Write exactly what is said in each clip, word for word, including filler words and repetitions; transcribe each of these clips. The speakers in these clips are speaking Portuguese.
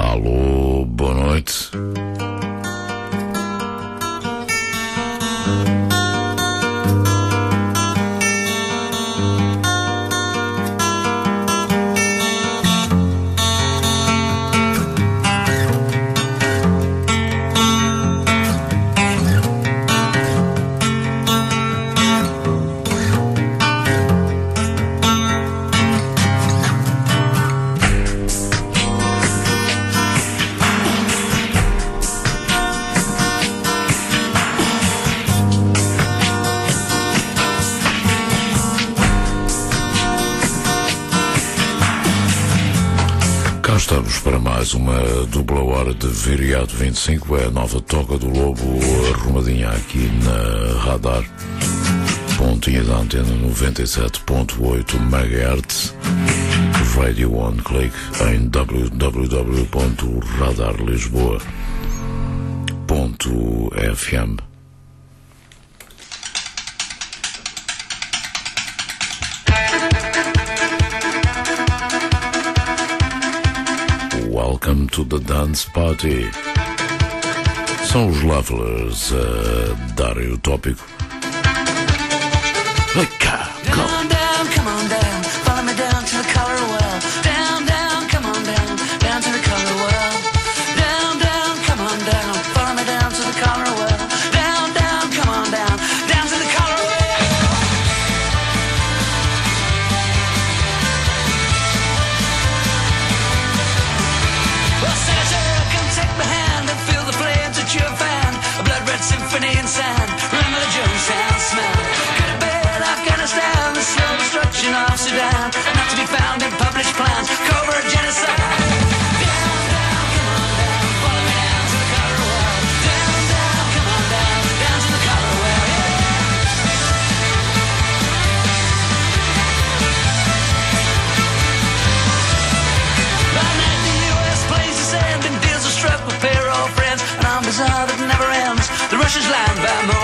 Alô, boa noite. Estamos para mais uma dupla hora de Viriato vinte e cinco, é a nova Toca do Lobo arrumadinha aqui na Radar. Pontinha da antena noventa e sete ponto oito megahertz, Radio One Click em w w w ponto radar lisboa ponto f m. Welcome to the dance party. São os Levelers a darem o tópico. Vem cá, come on down, come on down, follow me down to the color well. Down, down, come on down, down to the color well. Down, down, come on down, follow me down to the color well. Down, down, come on down, down to the color well. Well, Senator, come take my hand and feel the flames that you found. A blood red symphony in sand. Remember the Jonestown smell. Good and bad, Afghanistan, the slow destruction of Sudan. Not to be found in published plans. Covert genocide. Down, down, come on down, follow me down to the color well. Down, down, come on down, down to the color well. By night the U S plays the sand and deals are struck with payroll friends. An arms that never ends. The Russians land by more.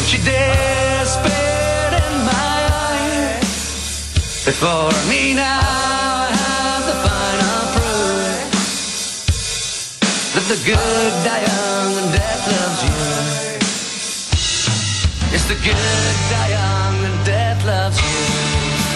She dares spit in my eye. Before me now I have the final proof that the good die young and death loves you. It's the good die young and death loves you.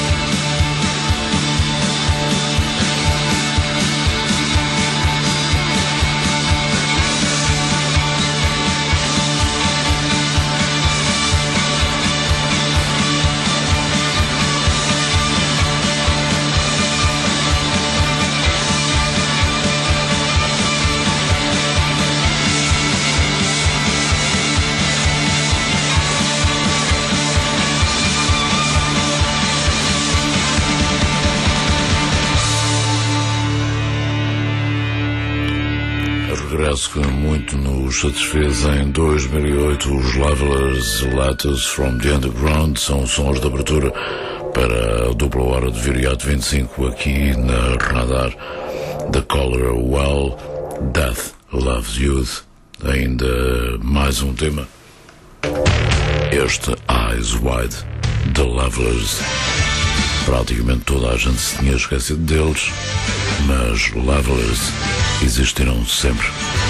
Regresso que muito nos satisfez em dois mil e oito. Os Levelers, Letters from the Underground, são sons de abertura para a dupla hora de Viriato vinte e cinco aqui na Radar. The Color Well, Death Loves Youth. Ainda mais um tema. Este Eyes Wide, The Levelers. Praticamente toda a gente se tinha esquecido deles, mas Levelers existiram sempre.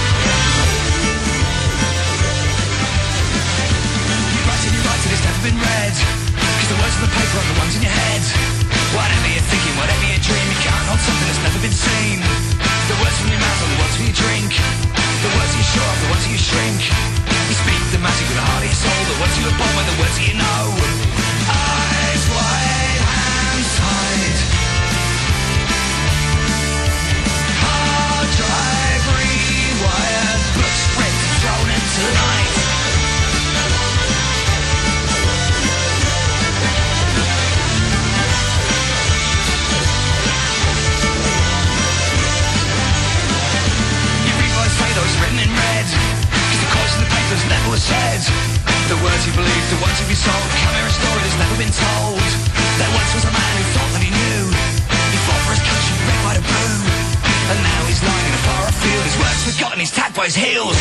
The words he believed, the ones he resolved, chimera story that's never been told. There once was a man who thought that he knew. He fought for his country, red, white and blue. And now he's lying in a far off field. His words forgotten, he's tagged by his heels.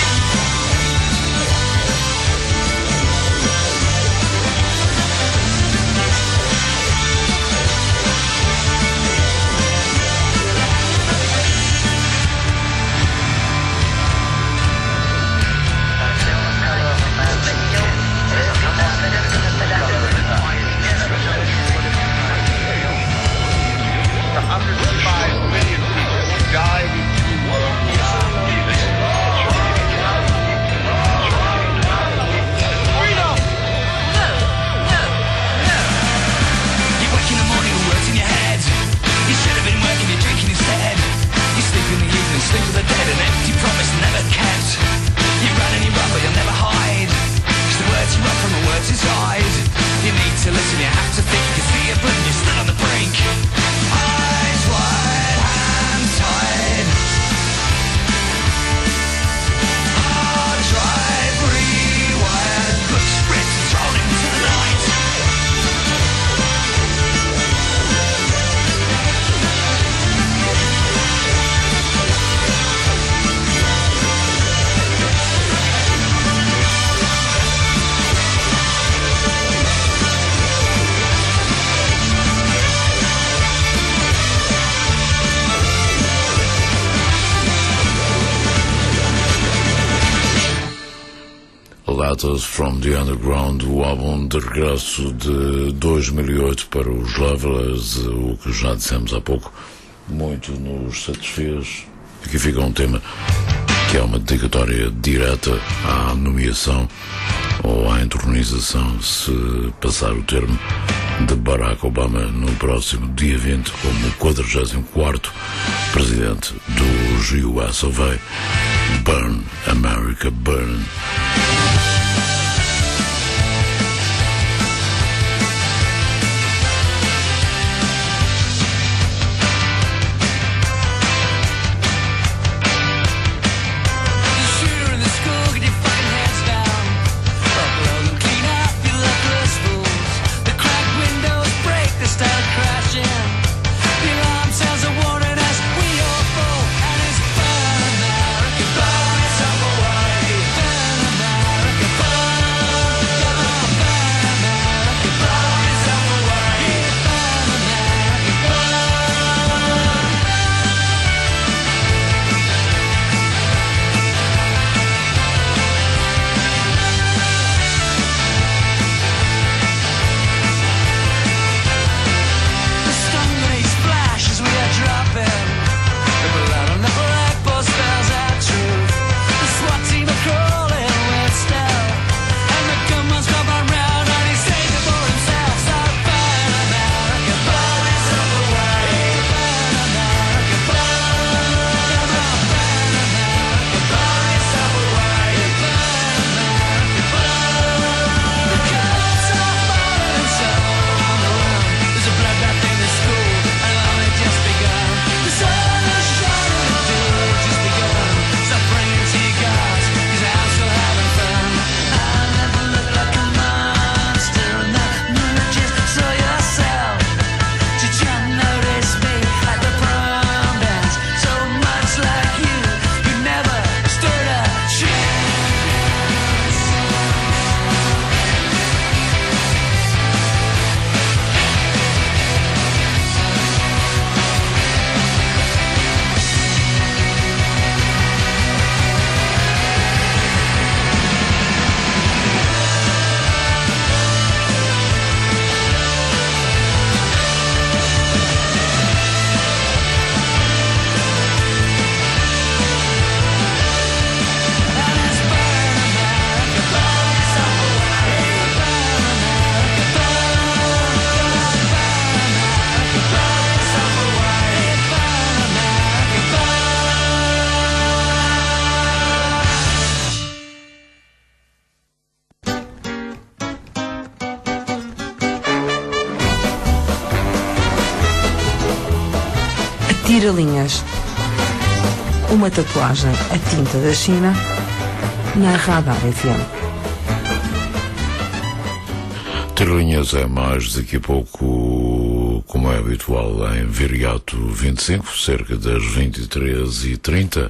Sleep with the dead, an empty promise never kept. You run and you run but you'll never hide, 'cause the words you run from the words inside. You need to listen, you have to think, you can see it but you're still on the brink. Eyes wide, hands tied. Hard drive, rewired, books ripped, thrown into the night. Letters from the Underground, o álbum de regresso de dois mil e oito para os Levelers, o que já dissemos há pouco, muito nos satisfez. Aqui fica um tema que é uma dedicatória direta à nomeação ou à entronização, se passar o termo, de Barack Obama no próximo dia vinte como quadragésimo quarto presidente dos U S of A. Burn, America, Burn. Burn America, burn. Tira-linhas. Uma tatuagem a tinta da China na Radar F M. Tira-linhas é mais daqui a pouco, como é habitual, em Viriato vinte e cinco, cerca das vinte e três e trinta.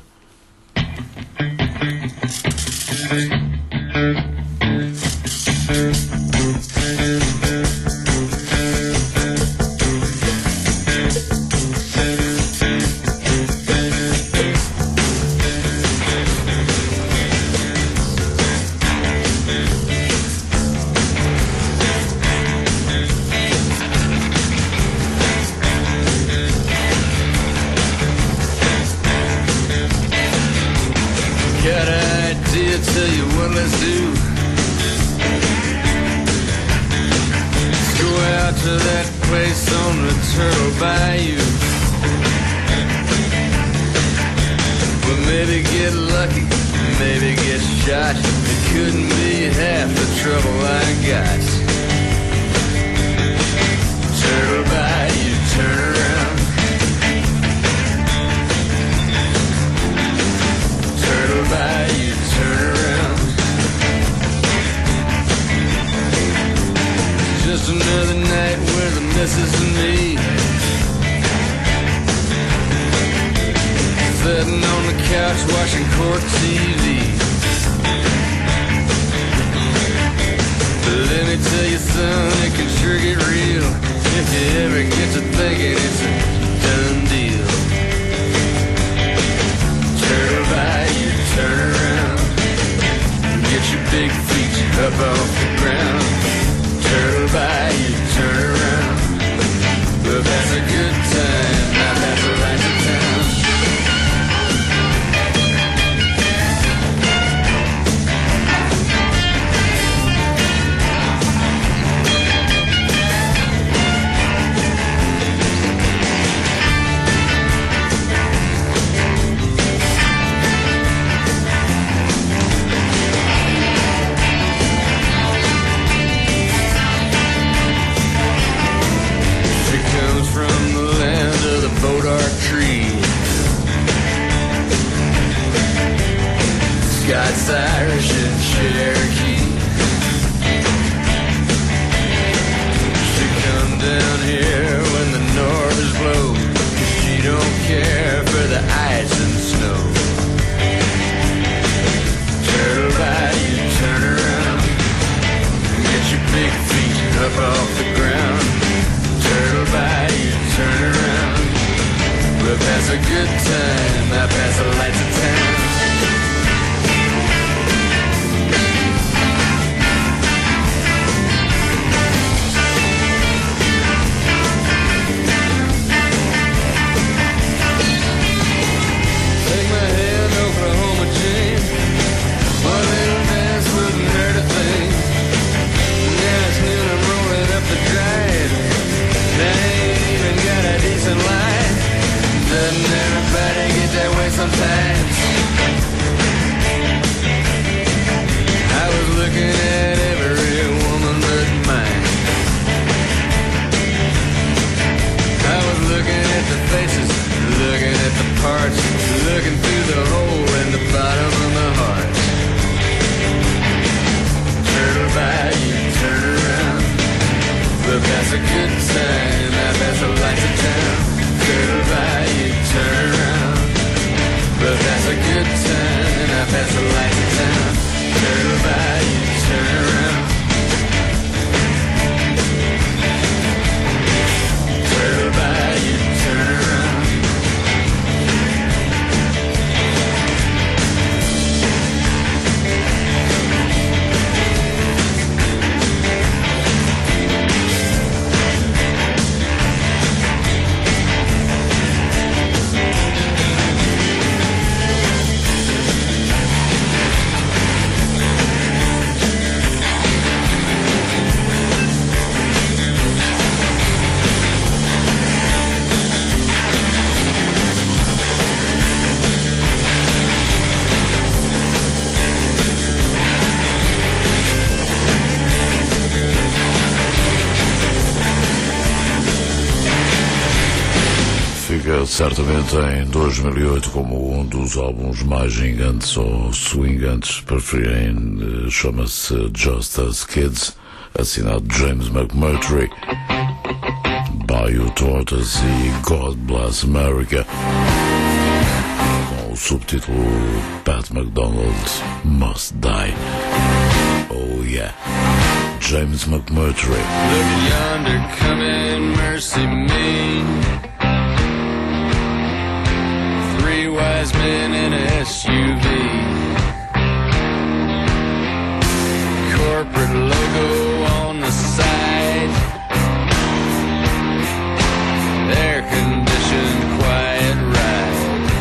fica certamente em dois mil e oito como um dos álbuns mais gingantes ou swingantes, preferem, chama-se Just As Kids, assinado James McMurtry, Bayou Tortoise e God Bless America, com o subtítulo Pat McDonald Must Die. Oh yeah, James McMurtry. Look yonder coming, mercy me. Three wise men in a S U V. Corporate logo on the side. Air conditioned, quiet ride.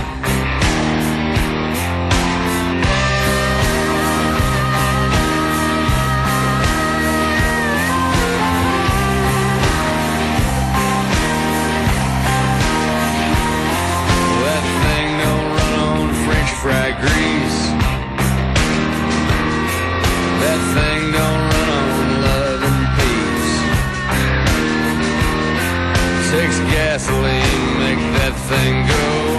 That thing don't run on French fry grease. That thing don't run on love and peace. Takes gasoline, make that thing go.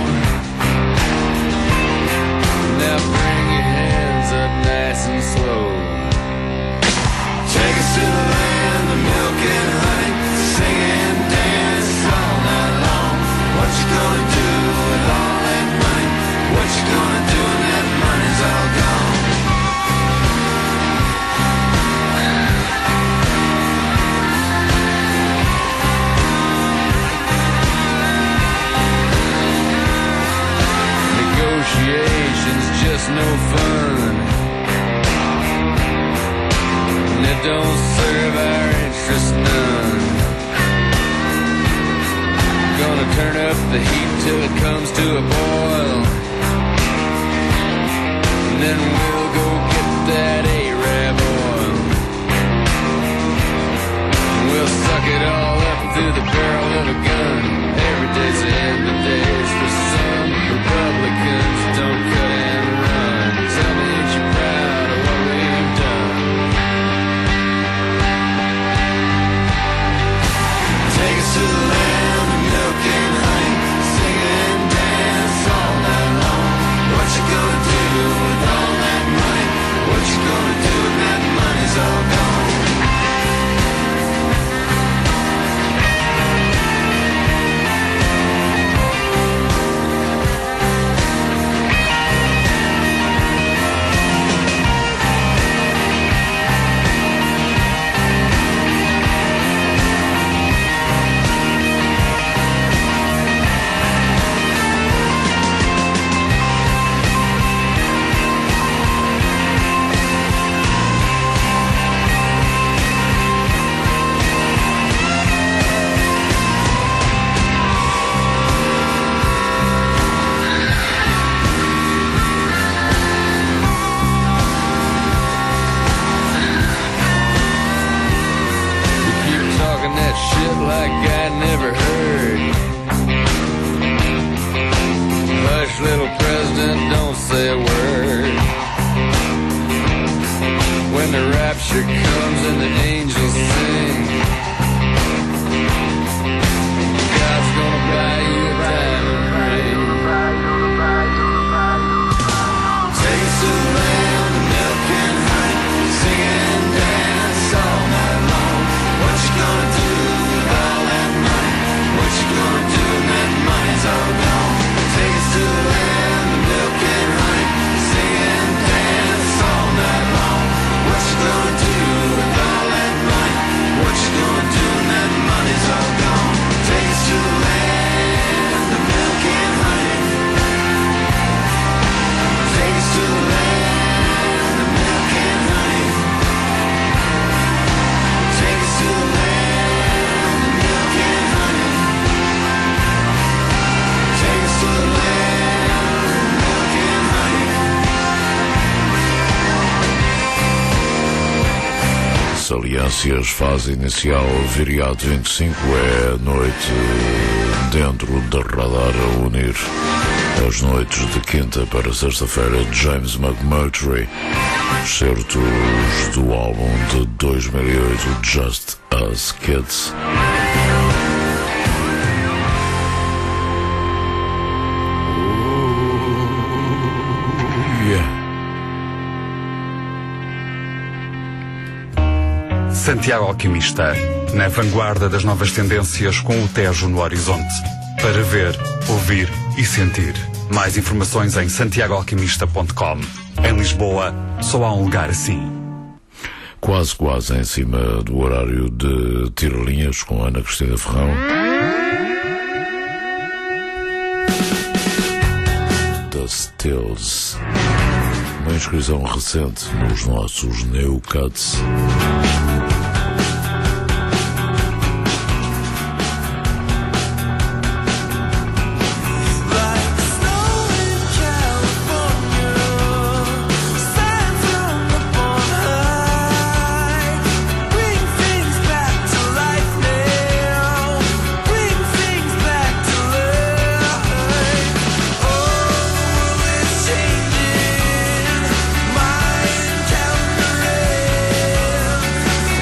Now bring your hands up nice and slow. Take us to the land of milk and honey, sing and dance all night long. What you gonna do with all that money? What you gonna do when that money's all gone? Negotiations just no fun, and it don't serve our interest none. Gonna turn up the heat till it comes to a boil, and then we'll go get that Arab oil. We'll suck it all up through the barrel of a gun. Every day's the end of days for some Republicans. Don't cut and run. Tell me, ain't you proud of what we've done? Take us to the land of milk and honey, sing and dance all night long. What you gonna do with all that money? What you gonna do when that money's all gone? Like I never heard. Hush, little president, don't say a word. When the rapture comes and the angels sing, God's gonna buy you a diamond ring. Take us to the land of milk and honey, sing and dance all night long. What you gonna do? What you gonna do when that money's all gone? Take us to the land of milk and honey, sing and dance all night long. What you gonna do with all that money? What you gonna do when that money's all gone? Take us to the land of milk and honey. Take us to the land of milk and honey. Take us to the land. Saliências, fase inicial, Viriato vinte e cinco é a noite dentro da radar a unir as noites de quinta para sexta-feira. James McMurtry, certos do álbum de dois mil e oito Just As Kids. Santiago Alquimista, na vanguarda das novas tendências com o Tejo no horizonte. Para ver, ouvir e sentir. Mais informações em santiago alquimista ponto com. Em Lisboa, só há um lugar assim. Quase, quase em cima do horário de Tirelinhas com Ana Cristina Ferrão. The Stills. Uma inscrição recente nos nossos Neocuts. Mind counter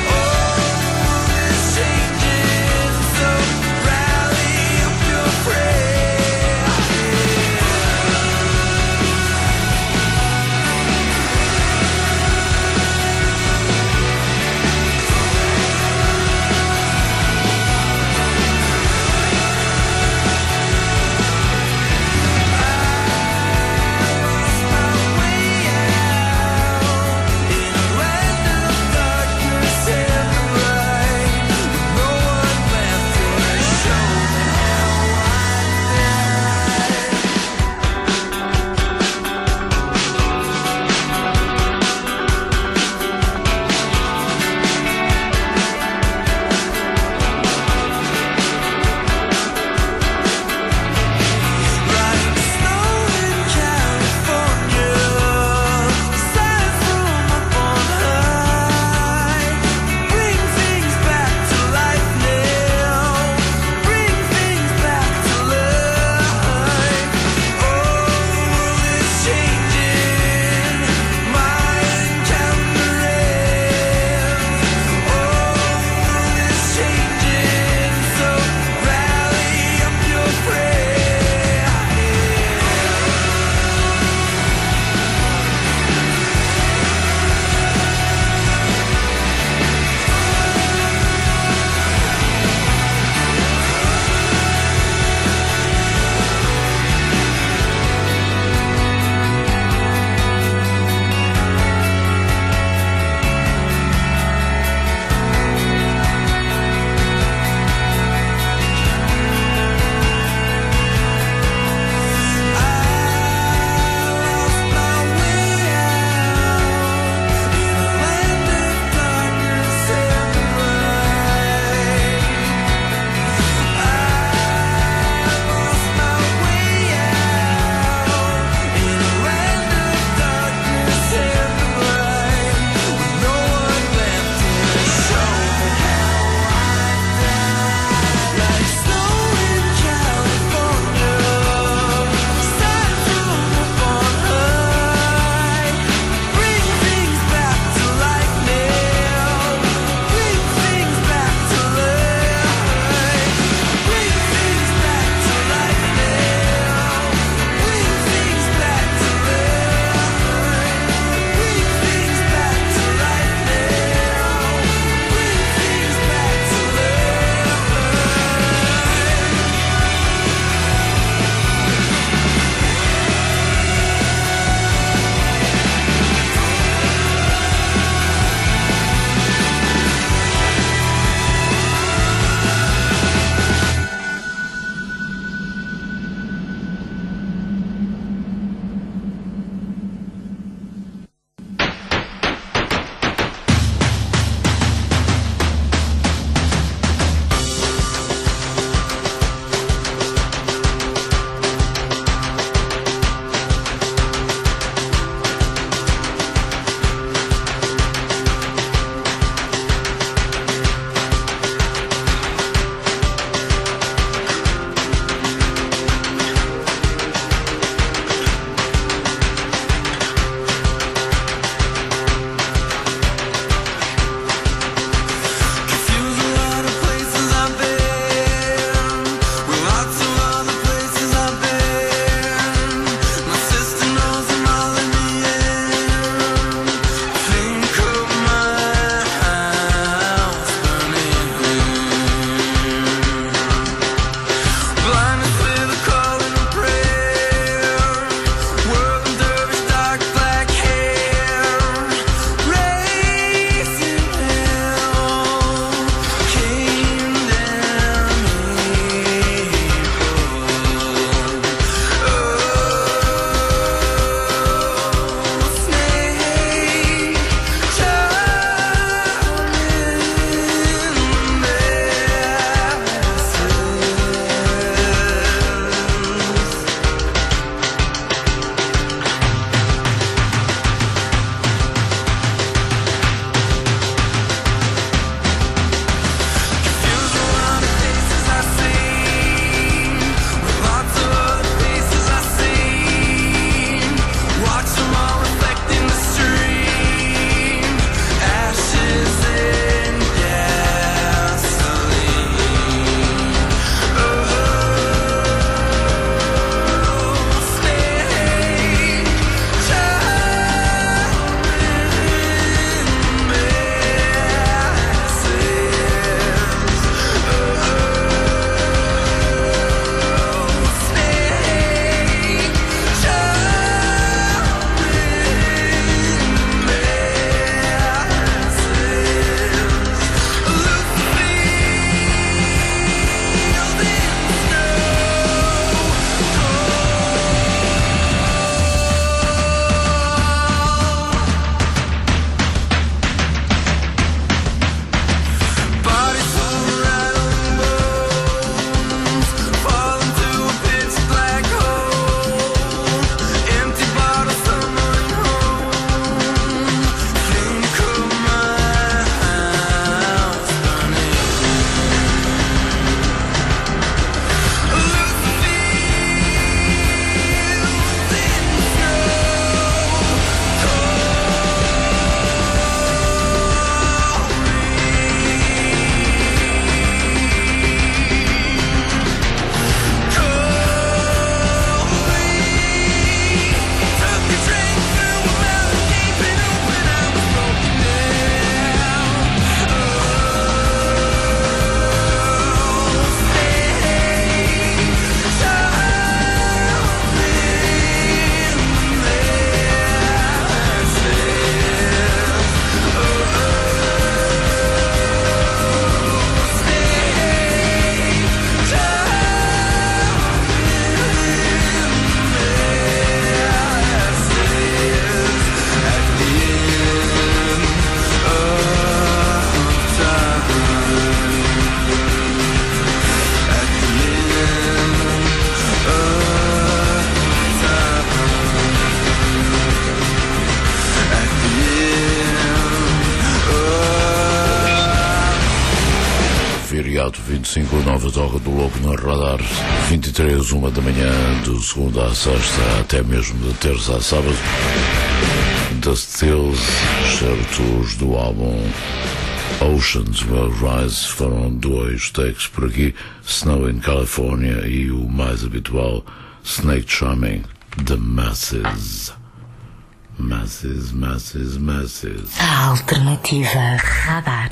Viriato vinte e cinco, Nova Toca do Louco na Radar vinte e três, uma da manhã, de segunda à sexta, até mesmo de terça a sábado. The Stills, certos do álbum Oceans Will Rise, foram dois takes por aqui, Snow in California e o mais habitual, Snake Charming, The Masses. Masses, Masses, Masses. A alternativa Radar.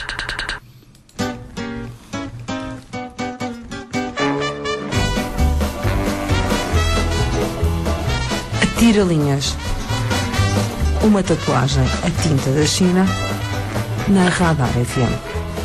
Atira linhas. Uma tatuagem a tinta da China na Radar F M.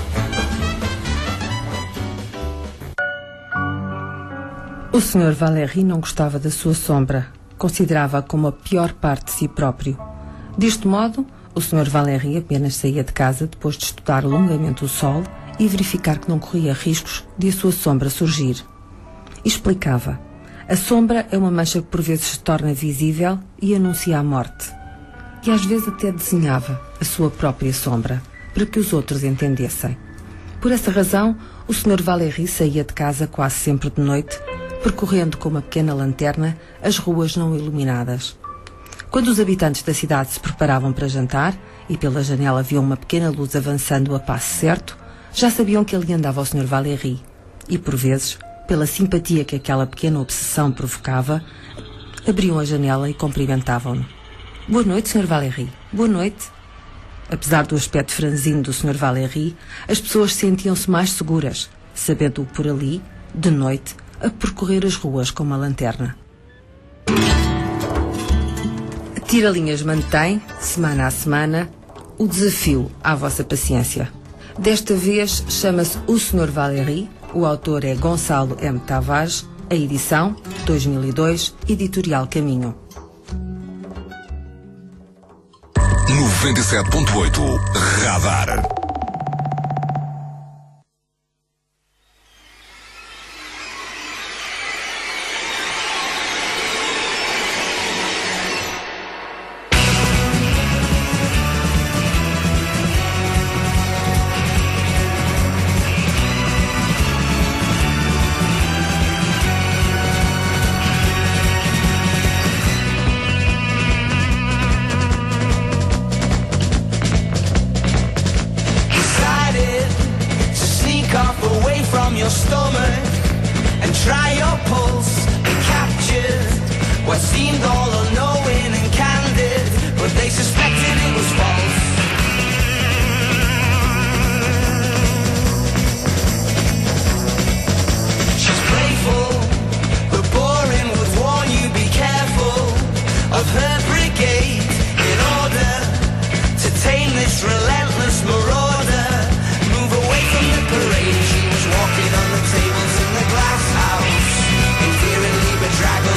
O senhor Valéry não gostava da sua sombra. Considerava-a como a pior parte de si próprio. Deste modo, o senhor Valéry apenas saía de casa depois de estudar longamente o sol e verificar que não corria riscos de a sua sombra surgir. E explicava: a sombra é uma mancha que por vezes se torna visível e anuncia a morte. E às vezes até desenhava a sua própria sombra, para que os outros entendessem. Por essa razão, o senhor Valéry saía de casa quase sempre de noite, percorrendo com uma pequena lanterna as ruas não iluminadas. Quando os habitantes da cidade se preparavam para jantar e pela janela viam uma pequena luz avançando a passo certo, já sabiam que ali andava o senhor Valéry e, por vezes, pela simpatia que aquela pequena obsessão provocava, abriam a janela e cumprimentavam-no. Boa noite, senhor Valéry. Boa noite. Apesar do aspecto franzino do senhor Valéry, as pessoas sentiam-se mais seguras, sabendo-o por ali, de noite, a percorrer as ruas com uma lanterna. Tira Linhas mantém, semana a semana, o desafio à vossa paciência. Desta vez chama-se O senhor Valéry, o autor é Gonçalo M. Tavares, a edição, dois mil e dois, Editorial Caminho. noventa e sete ponto oito Radar.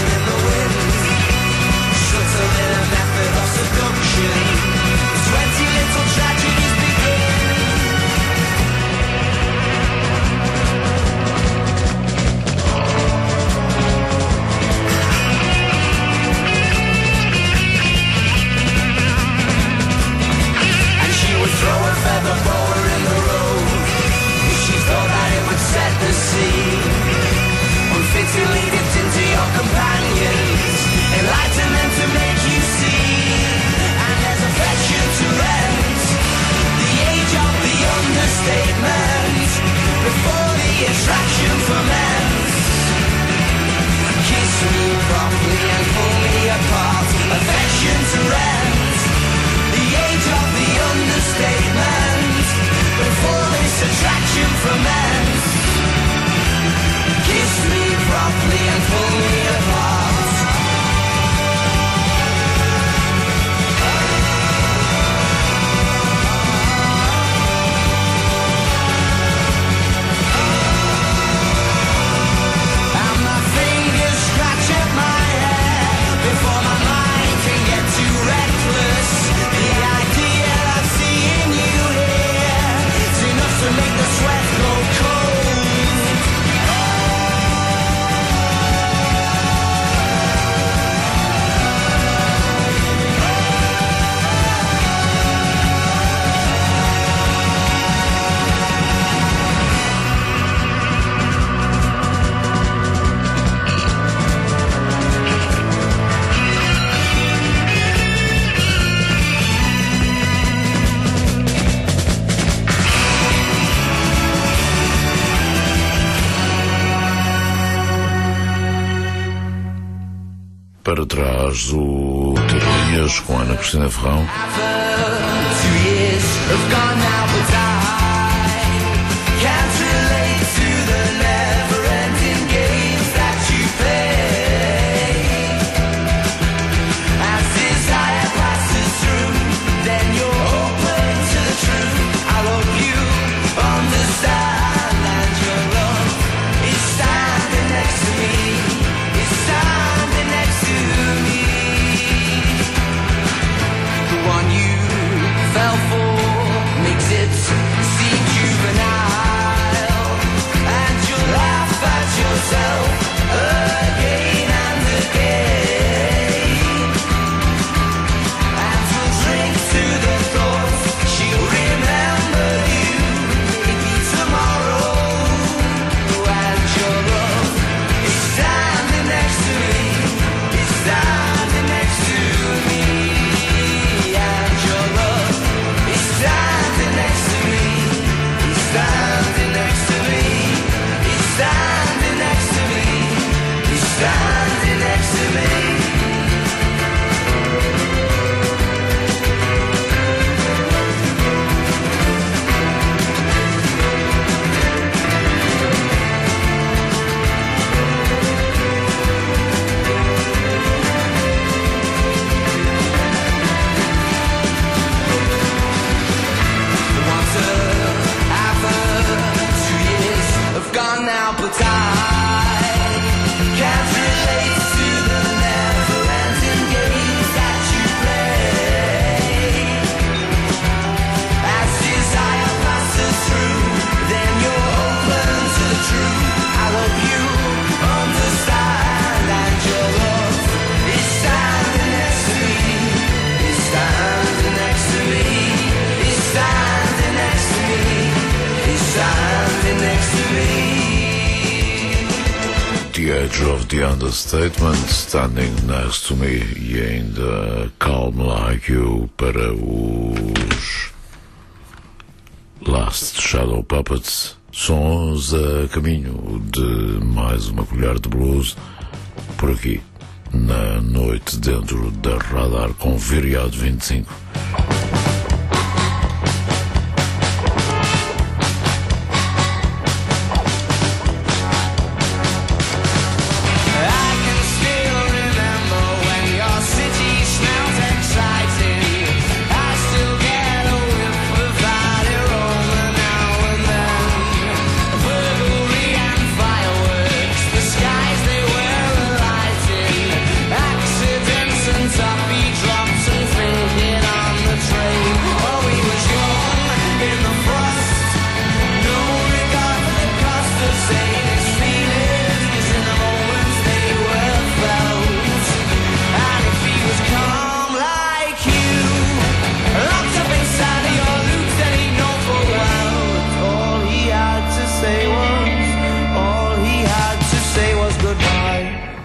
Twenty para trás o Terrinhas com Ana Cristina Ferrão. Two years have gone now, but I can't relate to the never-ending games that you play. As desire passes through, then you're open to the truth. I hope you understand, and your love is standing next to me, is standing next to me. The one you fell for makes it seem juvenile, and you laugh at yourself again and again, and you'll drink to the thought she'll remember you maybe tomorrow, and your love is standing next to me, is standing next to me, and your love is standing next to me, is standing next to me, is standing next to me, is standing next to me. Once ever, two years have gone now, but I can't relate to the never-ending games that you play. As desire passes through, then you're open to the truth. I hope you understand, and your love is standing next to me, is standing next to me, is standing next to me, is standing next to me. The Edge of the Understatement, Standing Next to Me, e ainda Calm Like You para os Last Shadow Puppets. Sons a caminho de mais uma colher de blues por aqui na noite dentro da Radar com Viriato vinte e cinco. I can still remember when your city smelt exciting. I still get a whiff of valley aroma now and then. Burglary and fireworks, the skies they were alighting. Accidents and toffee drops and thinking on the train. Oh, he was young in the frost, no regard for the cost of saying his feelings in the moments they were felt. And if he was calm like you, locked up inside of your loops, then he'd know full well that all he had to say was, all he had to say was goodbye.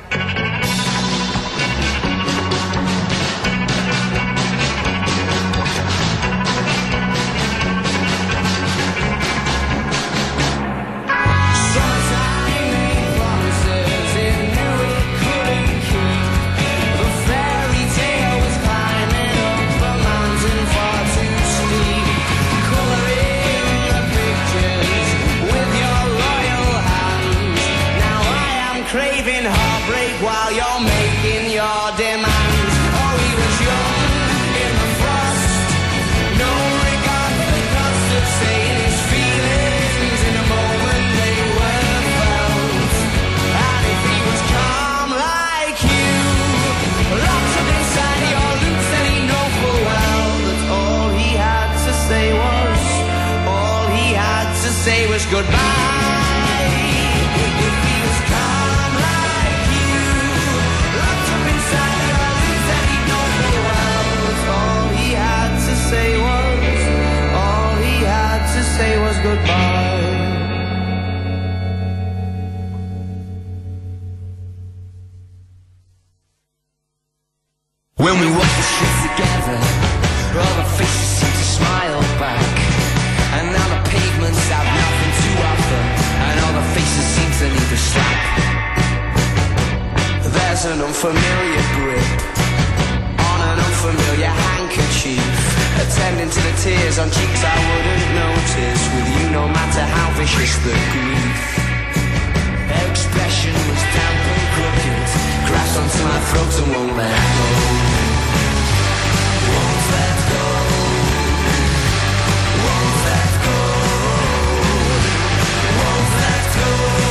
Sometimes he made promises he knew he couldn't keep. The fairy tale was climbing up a mountain far too steep. Coloring the pictures with your loyal hands. Now I am craving heartbreak while you're making your demands. Oh, he was young in the frost, no regard for the cost of saying his feelings in a moment they were felt. And if he was calm like you, locked up inside your loops, then he'd know full well that all he had to say was, all he had to say was goodbye. If he was calm like you, locked up inside your loops, then he'd know full well that all he had to say was, all he had to say was goodbye. When we walk the streets together, all the faces seem to smile back, and now the pavements have nothing to offer. tears on cheeks I wouldn't notice. With you, no matter how vicious the grief, her expression was damp and crooked, crashed onto my throat and won't let go. Won't let go. Won't let go. Won't let go.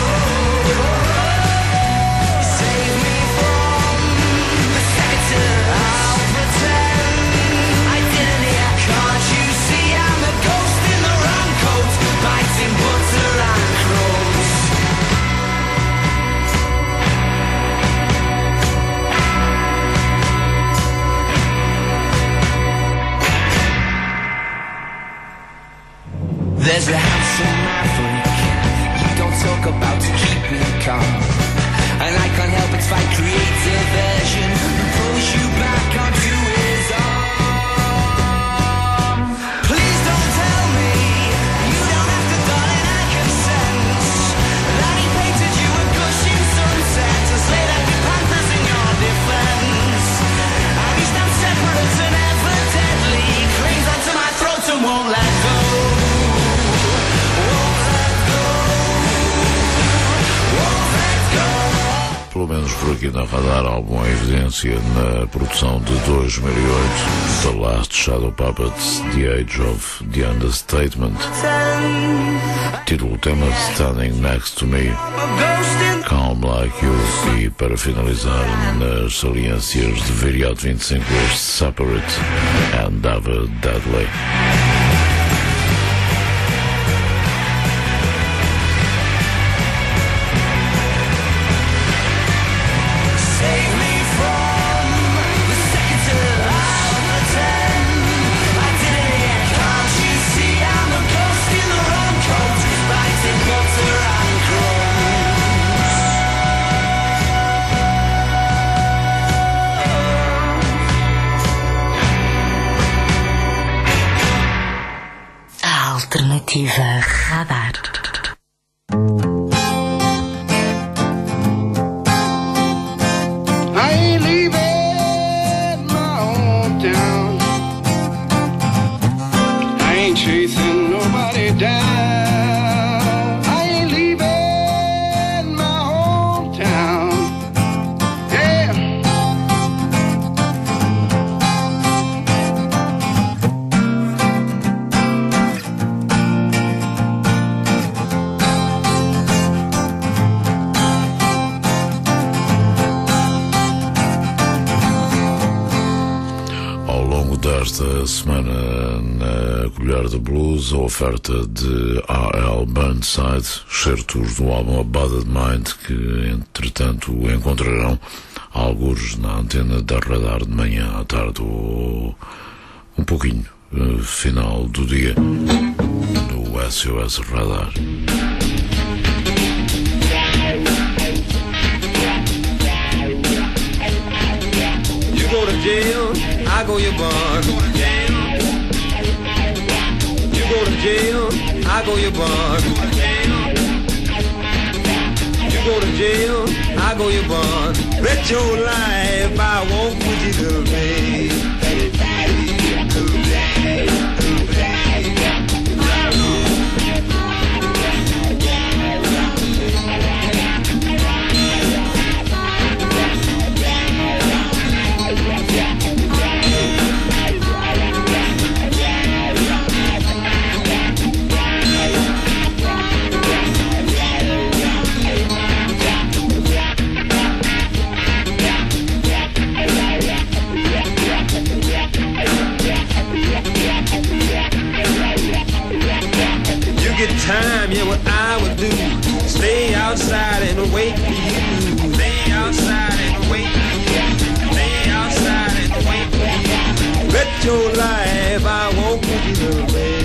Save me from the second. I'll pretend I didn't hear. Can't you see I'm a ghost in the wrong coat, biting butter and crows. There's a handsome maverick you don't talk about to keep me calm, and I can't help but fight creative version who pulls you back onto his arm. Please don't tell me you don't have to, darling, I can sense that he painted you a gushing sunset and slayed happy panthers in your defense, and he stands separate and ever deadly, clings onto my throat and won't let go. Pelo menos por aqui na Radar, há alguma evidência na produção de dois mil e oito, The Last Shadow Puppets, The Age of the Understatement. Título tema Standing Next to Me, Calm Like You, e para finalizar nas saliências de Viriato vinte e cinco, este Separate and David Deadly. Alternativa Radar. I ain't leaving my hometown. I ain't chasing nobody down. I ain't leaving my hometown. Yeah. Esta semana na Colher de Blues, a oferta de A L Burnside, certos do álbum A Budded Mind, que entretanto encontrarão algures na antena da Radar de manhã, à tarde ou um pouquinho final do dia no S O S Radar. You go to jail, I go your bar. You go to jail, I go your bar. You go to jail, I go your bar. Bet your life I won't put you to bed. Time, yeah, what I would do, stay outside and wait for you. Stay outside and wait for you. Stay outside and wait for you. Bet your life I won't put you to bed.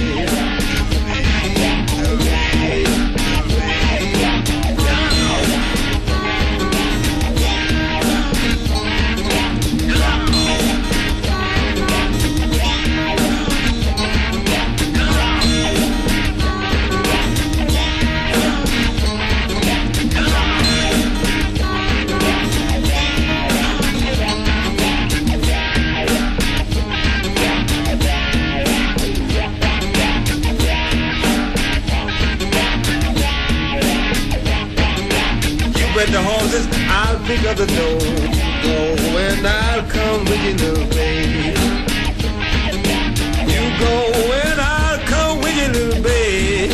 wet the horses, I'll pick up the dough. Go and I'll come with you, little baby. You go and I'll come with you, little baby.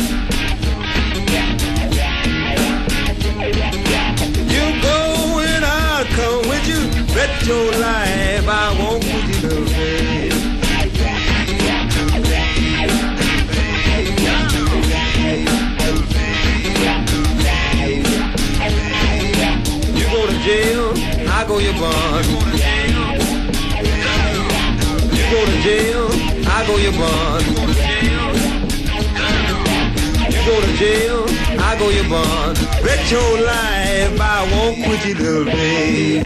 You go and I'll come with you. Bet your life I won't with you, little baby. You go to jail, I go your bond. You go to jail, I go your bond. You go to jail, I go your bond. Bet your life I won't quit you, little babe.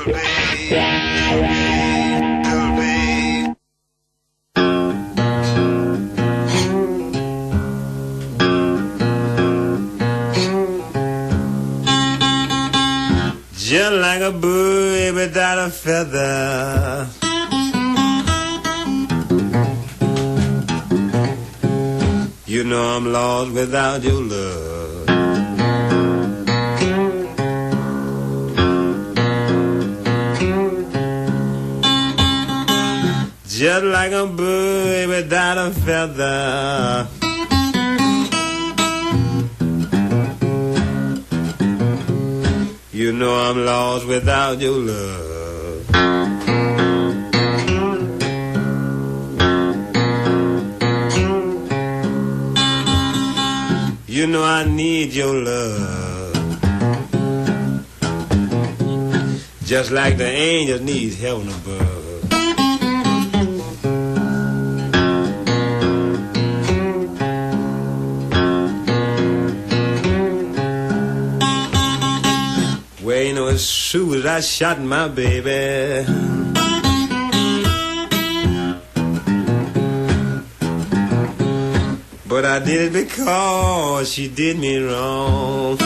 Just like a bird without a feather. You know I'm lost without your love. Just like a bird without a feather. You know I'm lost without your love. You know I need your love. Just like the angels need heaven above. Well, you know, as soon as I shot my baby, but I did it because she did me wrong.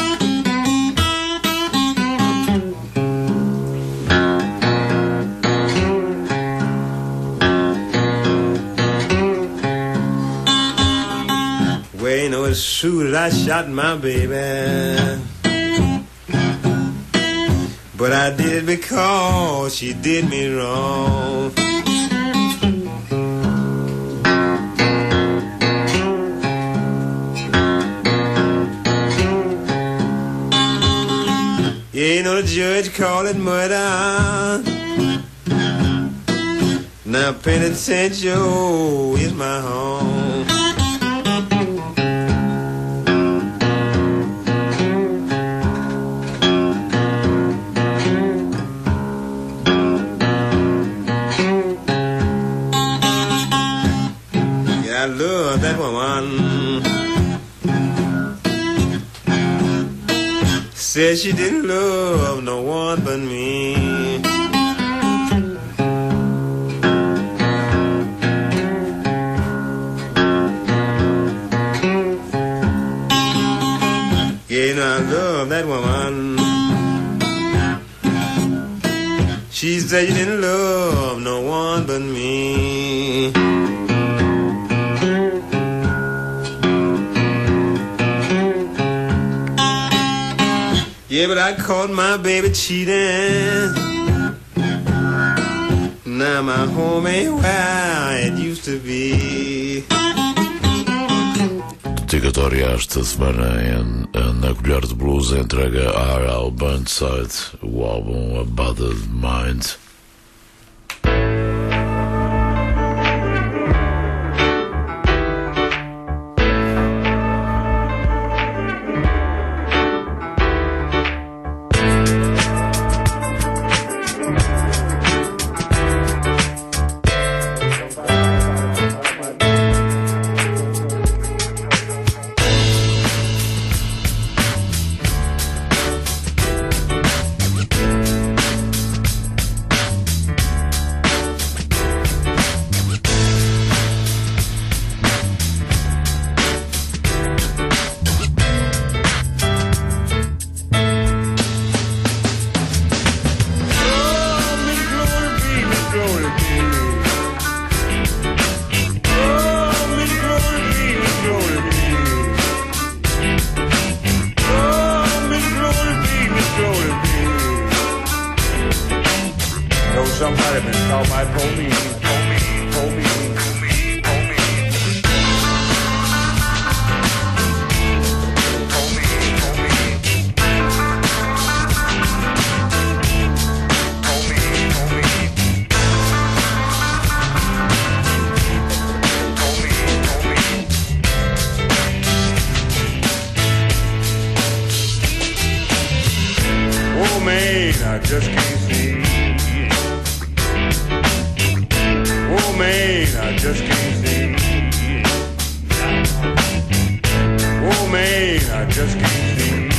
Well, you know, as soon as I shot my baby, but I did it because she did me wrong. You know the judge called it murder. Now penitentiary is my home. I love that woman. Said she didn't love no one but me. Yeah, you know I love that woman. She said you didn't love no one but me. Yeah, but I caught my baby cheating. Now my home ain't where it used to be. Dedicatória esta semana em, na Colher de Blues entrega a R L Burnside o álbum A Bothered Mind. call my police. Police, police, police, police. Oh man, I just can't see. Oh man, I just can't see. Oh man, I just can't see.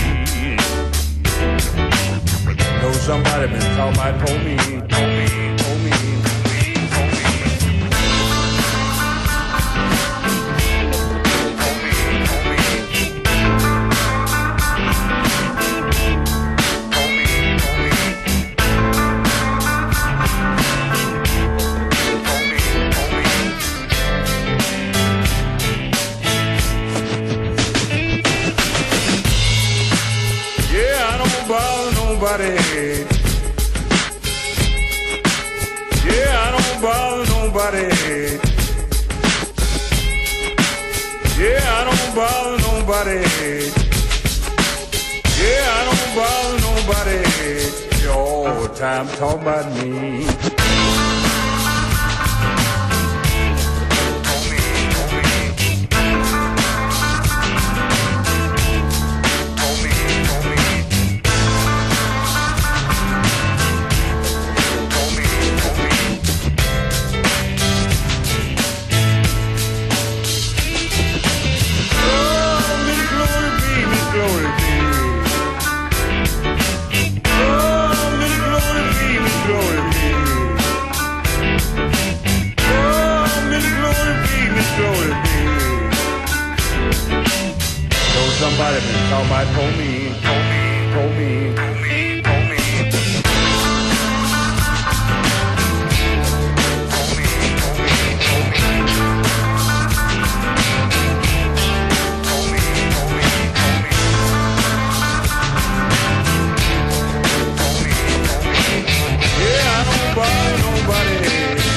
Know somebody been talking about police, police, police, police, nobody. Yeah, I don't bother nobody. Yeah, I don't bother nobody. Yeah, I don't bother nobody. You all the time talk about me. Somebody been talking about for me, for me, for me, for me, for me. Yeah, I don't bother nobody.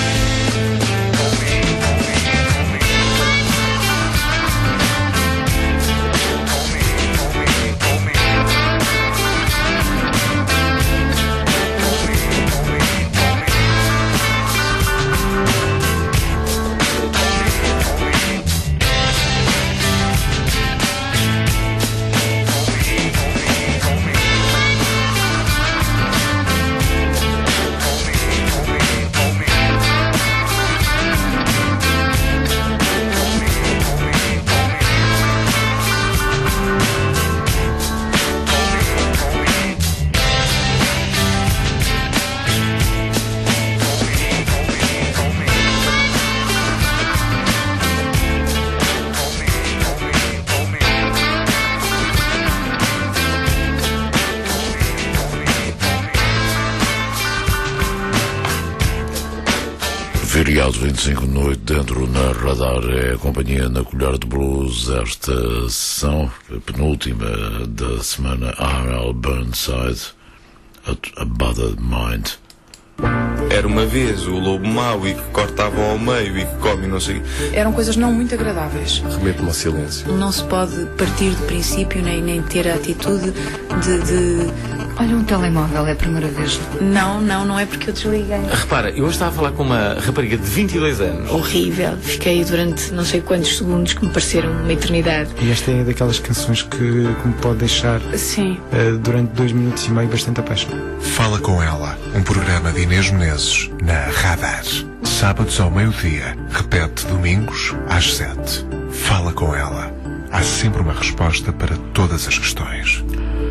Feriado vinte e cinco de noite dentro na Radar é a companhia na Colher de Blues. Esta sessão, a penúltima da semana, R L Burnside, A, a Bothered Mind. Era uma vez o lobo mau e que cortava ao meio e que come não sei. Eram coisas não muito agradáveis. Remete-me ao silêncio. Não se pode partir do princípio nem, nem ter a atitude de, de... Olha, um telemóvel, é a primeira vez. Não, não, não é porque eu desliguei. Repara, eu hoje estava a falar com uma rapariga de vinte e dois anos. Horrível. Fiquei durante não sei quantos segundos que me pareceram uma eternidade. E esta é daquelas canções que, que me pode deixar Sim. Uh, durante dois minutos e meio bastante apaixonado. Fala com ela, um programa de Inês Menezes na Radar. Sábados ao meio-dia, repete domingos às sete. Fala com ela. Há sempre uma resposta para todas as questões.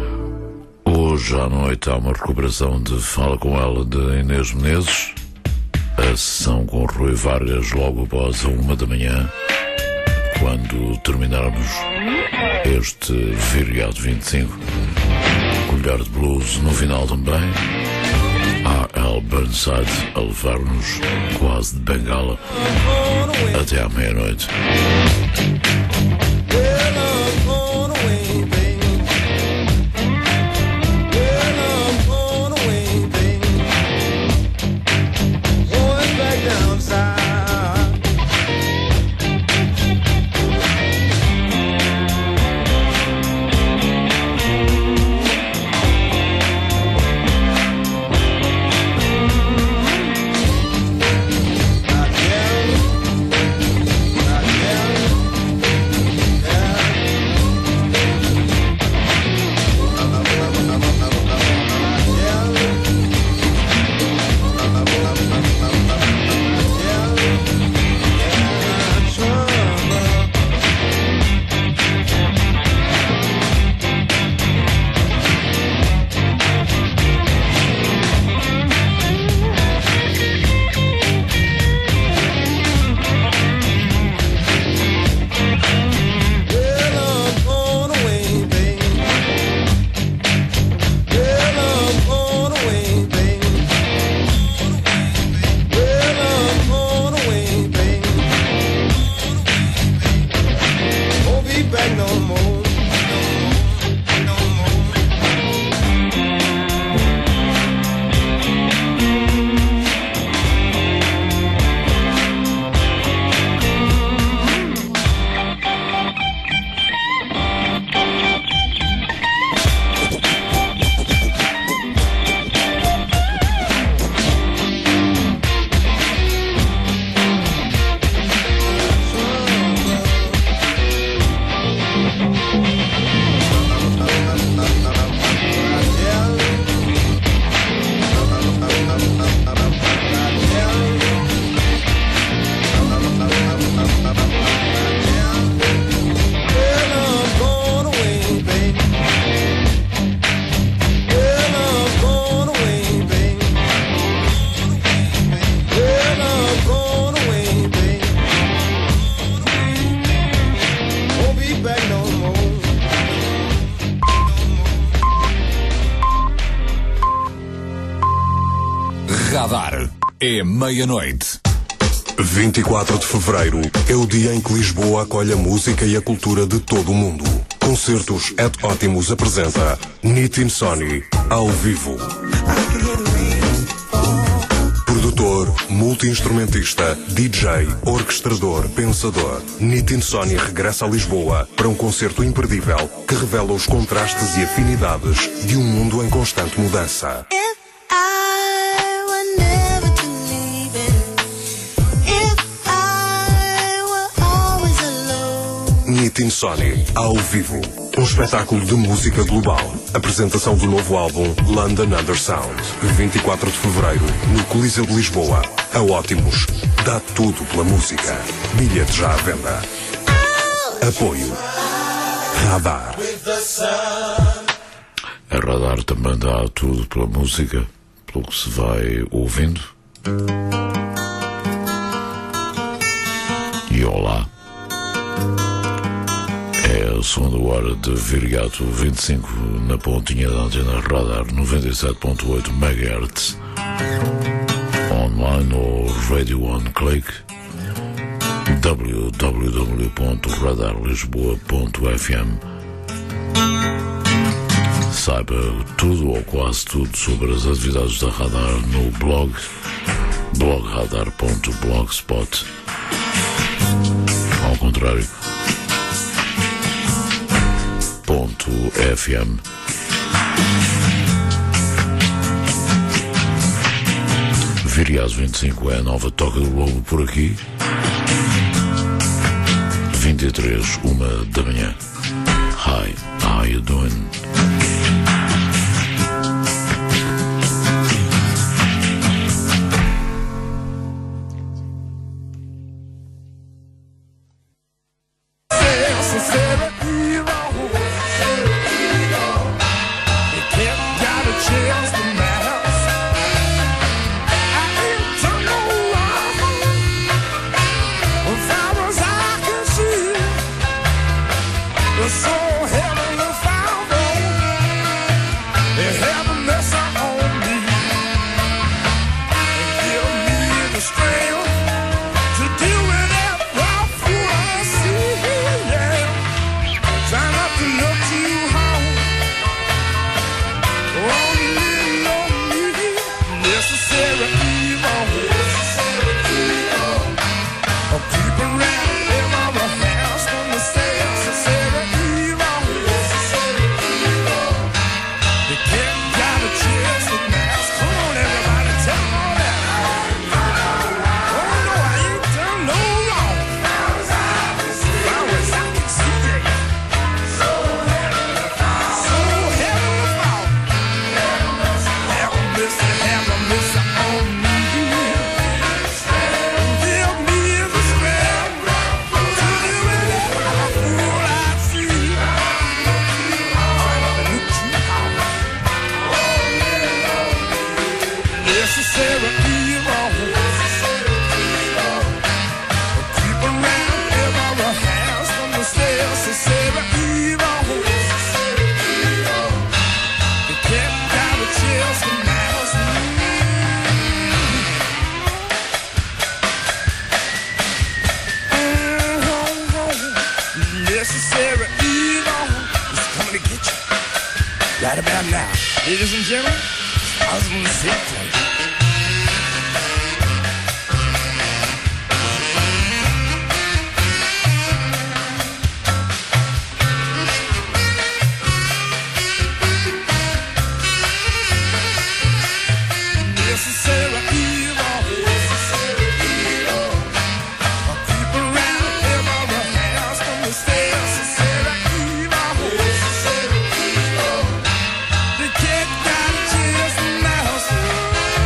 Hoje à noite há uma recuperação de Fala com ela de Inês Menezes. A sessão com Rui Vargas logo após a uma da manhã, quando terminarmos este feriado vinte e cinco. Colher de Blues no final também. R L Burnside a levar-nos quase de bengala até à meia-noite. Oh, é meia-noite. vinte e quatro de fevereiro é o dia em que Lisboa acolhe a música e a cultura de todo o mundo. Concertos at Ótimos apresenta Nitin Soni ao vivo. Produtor, multi-instrumentista, D J, orquestrador, pensador. Nitin Soni regressa a Lisboa para um concerto imperdível que revela os contrastes e afinidades de um mundo em constante mudança. Nitin Soni, ao vivo. Um espetáculo de música global. Apresentação do novo álbum London Under Sound. vinte e quatro de fevereiro, no Coliseu de Lisboa. A Ótimos. Dá tudo pela música. Bilhetes já à venda. Apoio Radar. A Radar também dá tudo pela música, pelo que se vai ouvindo. E olá. É a segunda hora de Viriato vinte e cinco na pontinha da antena Radar noventa e sete ponto oito megahertz. Online ou Radio On Click. w w w ponto radar lisboa ponto f m. Saiba tudo ou quase tudo sobre as atividades da Radar no blog blog radar ponto blogspot. Ao contrário, ponto F M. Viriato vinte e cinco é a nova Toca do Lobo por aqui. vinte e três, uma da manhã. Hi, how you doing? Right about now, ladies and gentlemen, I was going to sit tight. They can't got a chance now.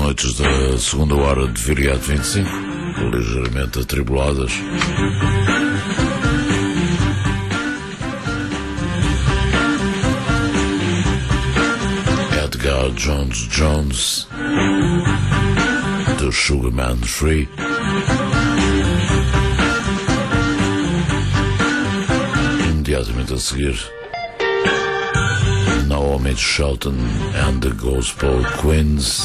noites da segunda hora de Viriato vinte e cinco, ligeiramente atribuladas. Edgar Jones Jones, do Sugarman Free. Imediatamente a seguir, Naomi Shelton and the Gospel Queens.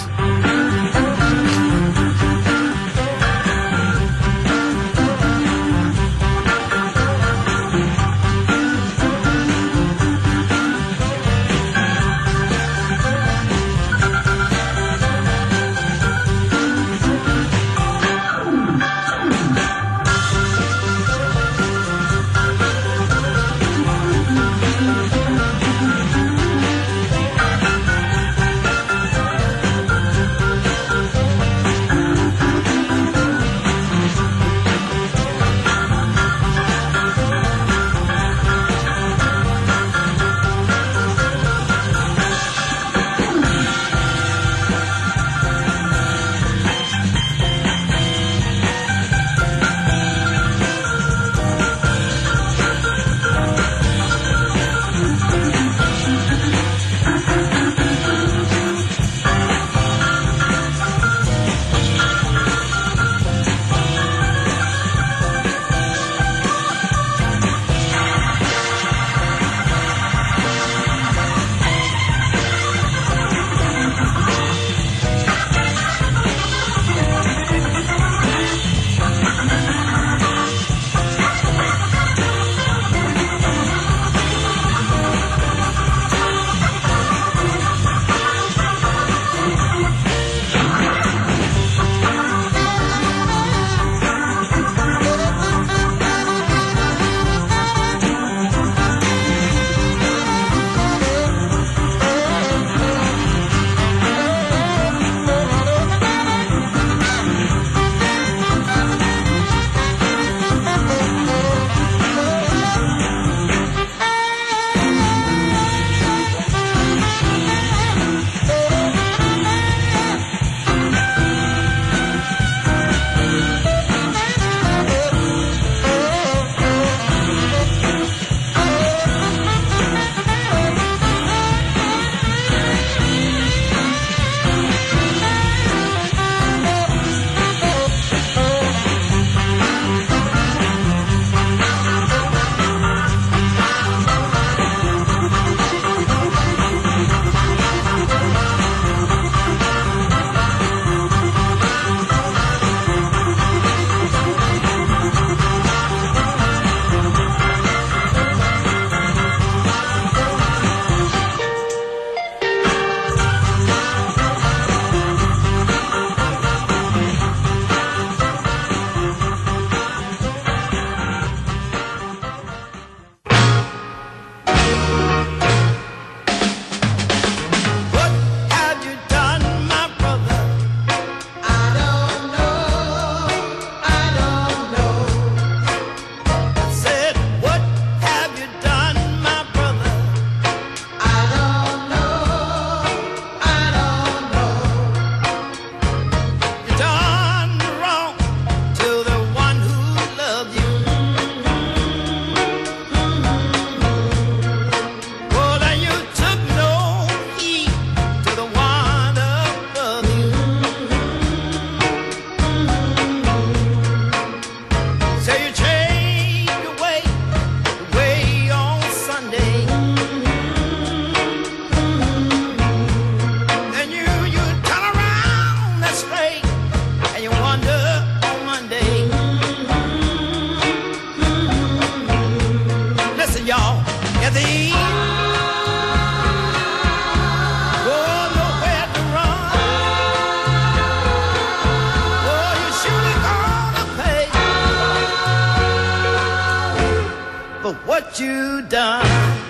what you done.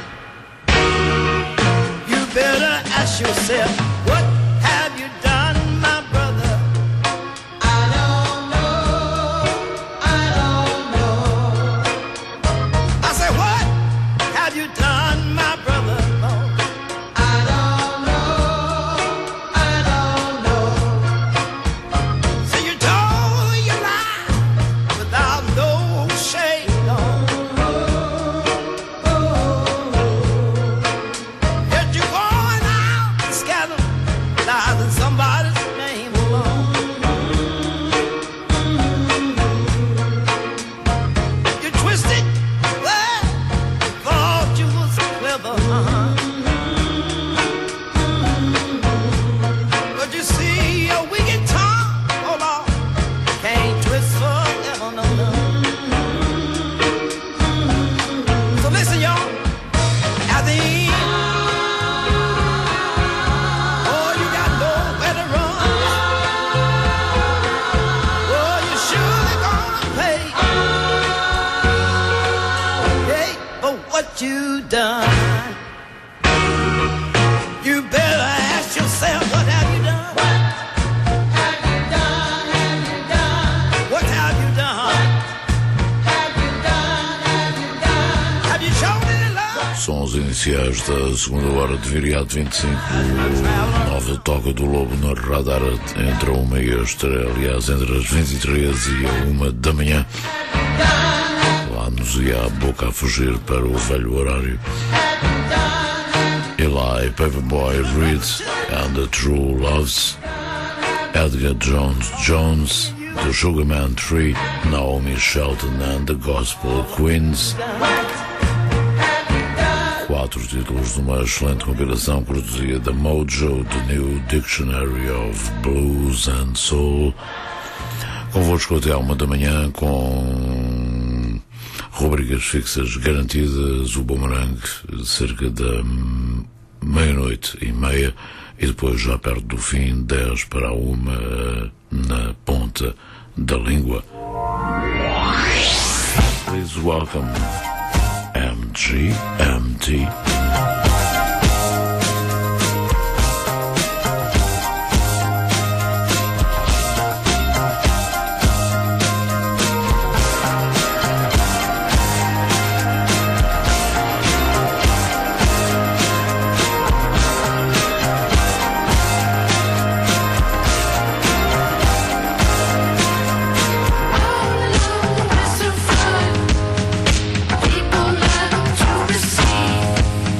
You better ask yourself, what have you done, my brother? I don't know, I don't know. I say, what have you done, my brother? Oh, I don't know, I don't know. what you done. You better ask yourself, what have you done? What have you done? Have you done? What have you done? Have you done? Have you done? Have you shown any love? São os iniciais da segunda hora de Viriato vinte e cinco. Nova toca do Lobo na Radar entre a uma e as três, aliás, entre as vinte e três e a uma da manhã. Lá nos ia a boca a fugir para o velho horário. Eli, Paperboy, Reed and the True Loves, Edgar Jones Jones, The Sugarman Tree, Naomi Shelton and the Gospel Queens. Quatro títulos de uma excelente compilação cortesia da Mojo, The New Dictionary of Blues and Soul. Convosco até à uma da manhã com rubricas fixas garantidas, o Boomerang cerca da meia-noite e meia e depois já perto do fim, dez para a uma na ponta da língua. Please welcome M G M T. People learn to receive.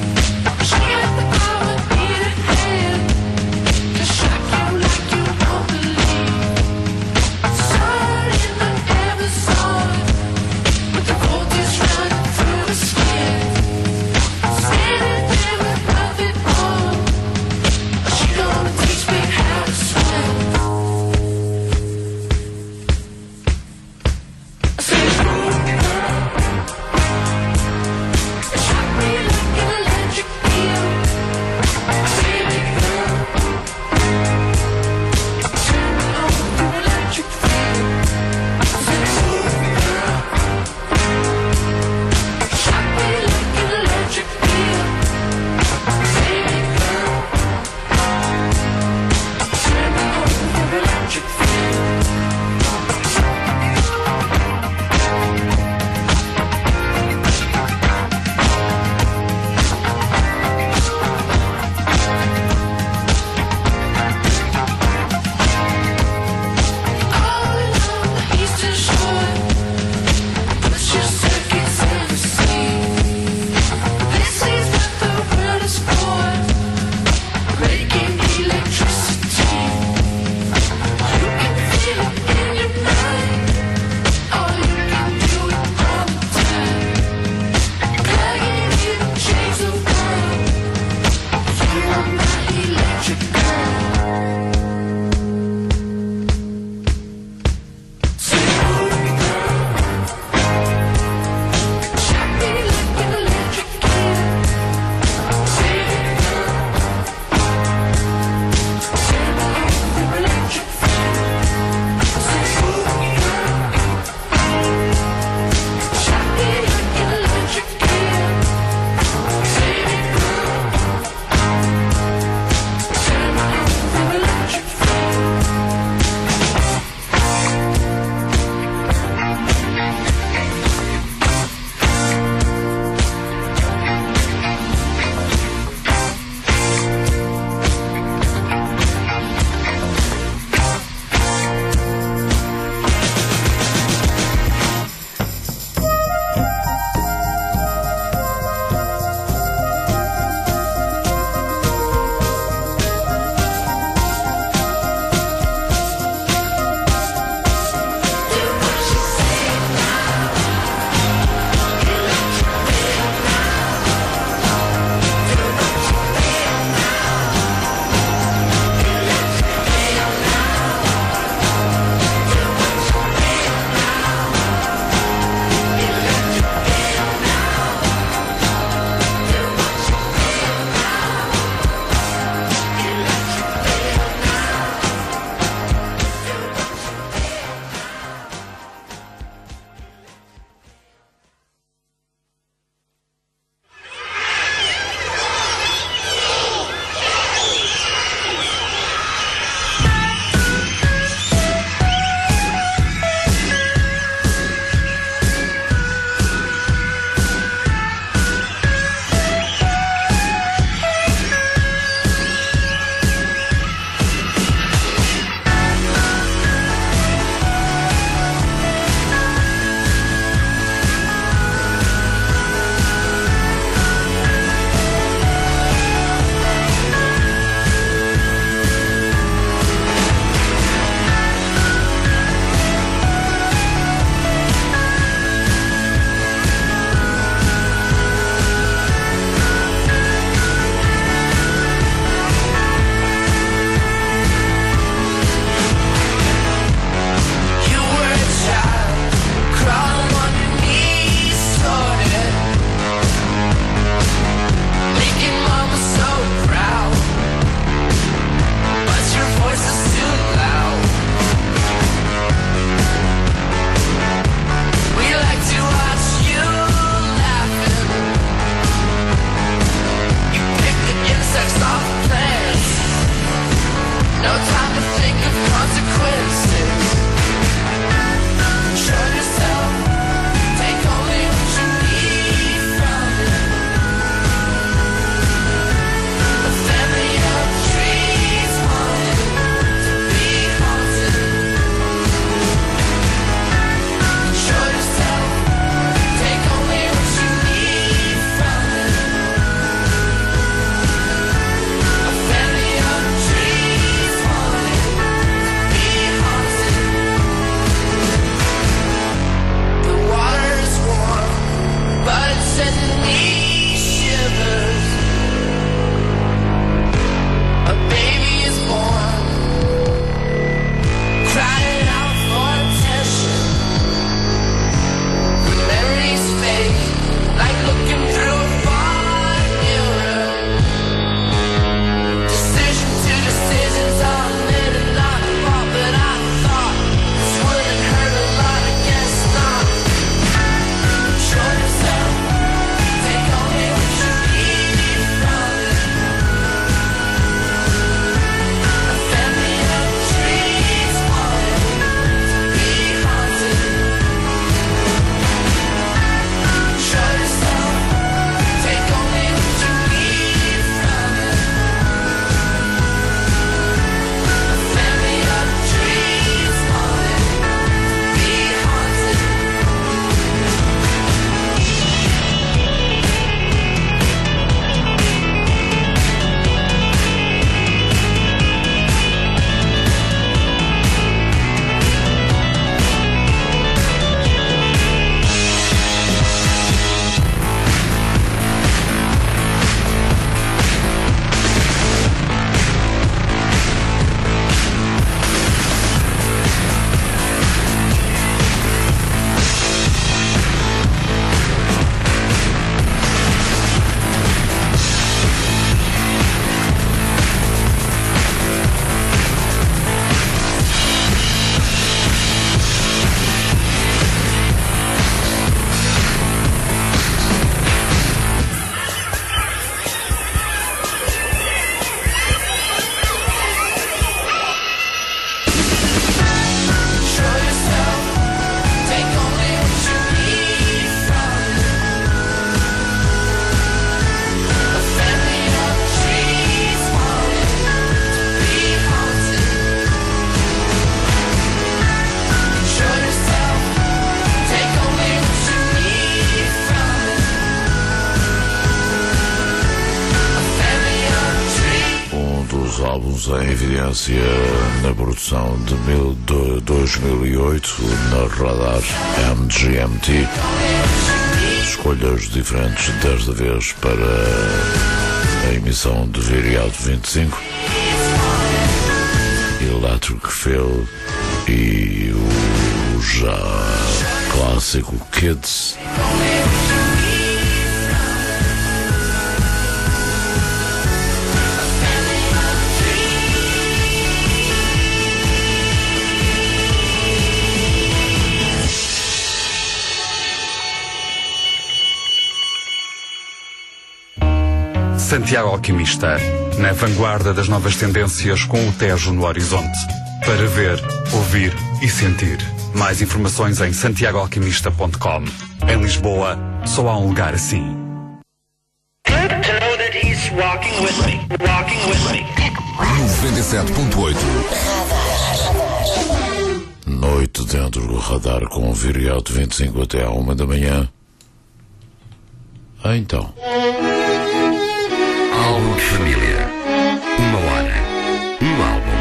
álbuns em evidência na produção de mil, de dois mil e oito na Radar M G M T. Escolhas diferentes desta vez para a emissão de Viriato vinte e cinco. Electric Feel e o já clássico Kids. Santiago Alquimista, na vanguarda das novas tendências com o Tejo no horizonte. Para ver, ouvir e sentir. Mais informações em santiago alquimista ponto com. Em Lisboa, só há um lugar assim. noventa e sete ponto oito. Noite dentro do radar com o Viriato vinte e cinco até à uma da manhã. Ah, então. Álbum de família. Uma hora. Um álbum.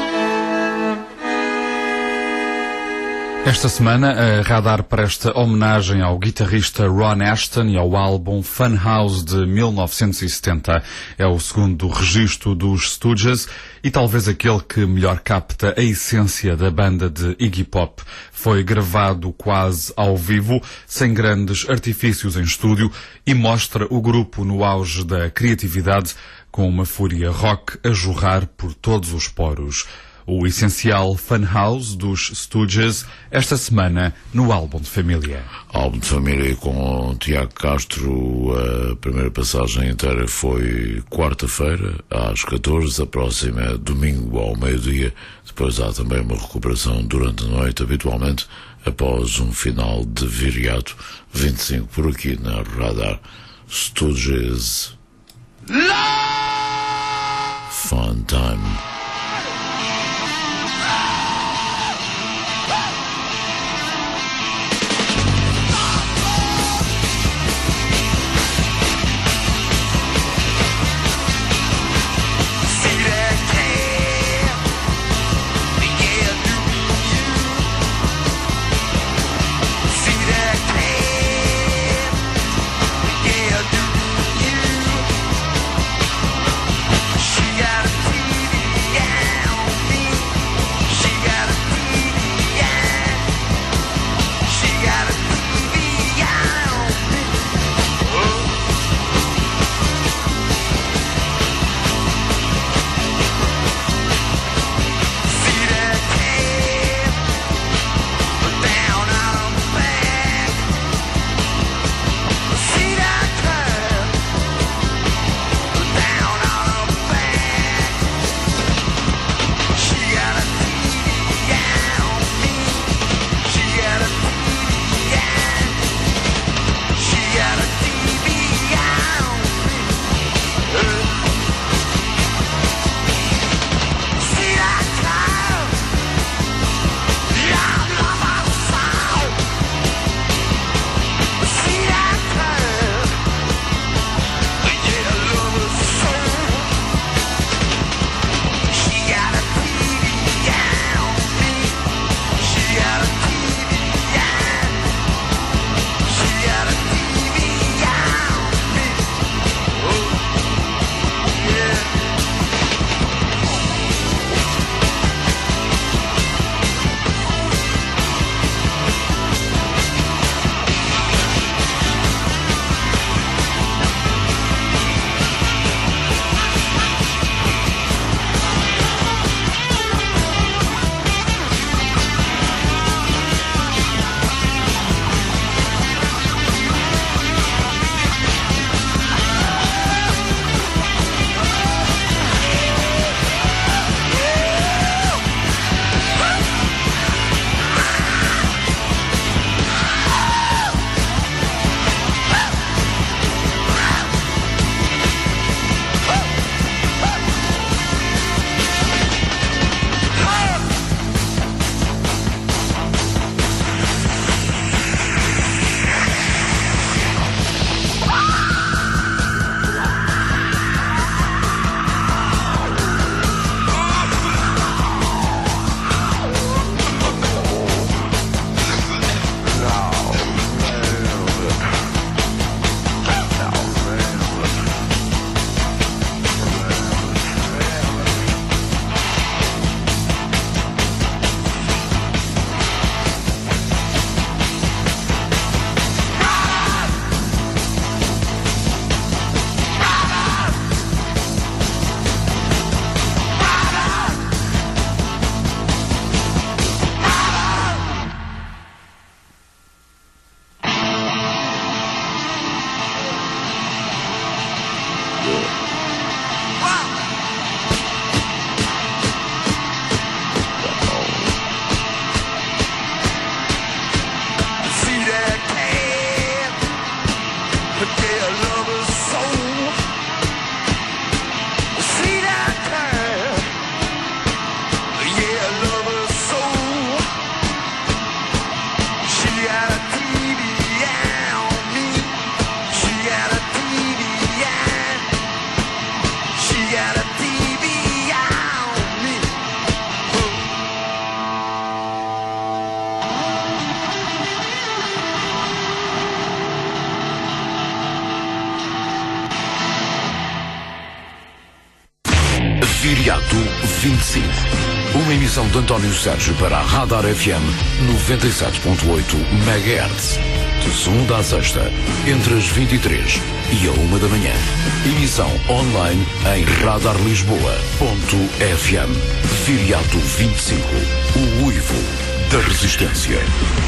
Esta semana, a Radar presta homenagem ao guitarrista Ron Aston e ao álbum Funhouse de mil novecentos e setenta. É o segundo registro dos Stooges e talvez aquele que melhor capta a essência da banda de Iggy Pop. Foi gravado quase ao vivo, sem grandes artifícios em estúdio, e mostra o grupo no auge da criatividade, com uma fúria rock a jorrar por todos os poros. O essencial Funhouse dos Stooges, esta semana no Álbum de Família. Álbum de Família com Tiago Castro. A primeira passagem inteira foi quarta-feira, às catorze. A próxima é domingo ao meio-dia. Depois há também uma recuperação durante a noite, habitualmente após um final de Viriato vinte e cinco, por aqui na Radar. Stooges. Fun Time. She got a T V Viriato vinte e cinco. Uma emissão de António Sérgio para a Radar F M noventa e sete ponto oito megahertz. De segunda à sexta, entre as vinte e três e a uma da manhã. Emissão online em radar lisboa ponto f m. Viriato vinte e cinco. O uivo da resistência.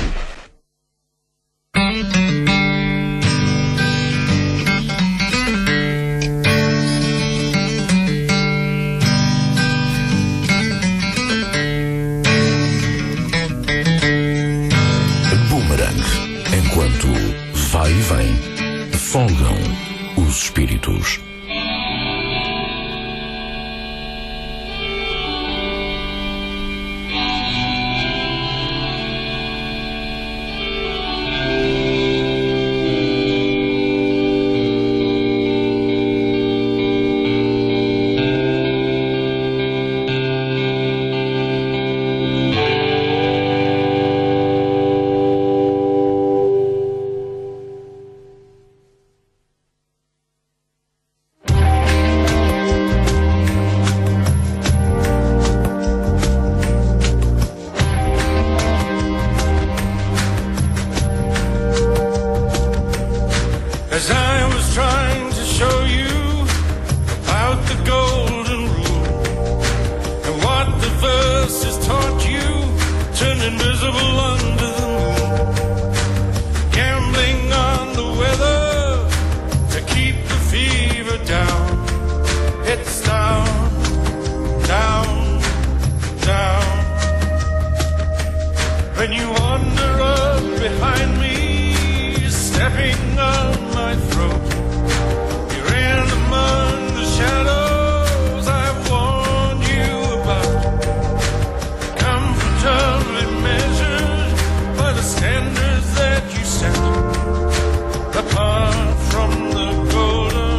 Enquanto vai e vem, folgam os espíritos. As I was trying to show you about the golden rule and what the verses taught you, turned invisible under the moon, gambling on the weather to keep the fever down. It's down, down, down. When you wander up behind me, stepping on my throat, you're in among the shadows I've warned you about, comfortably measured by the standards that you set, apart from the golden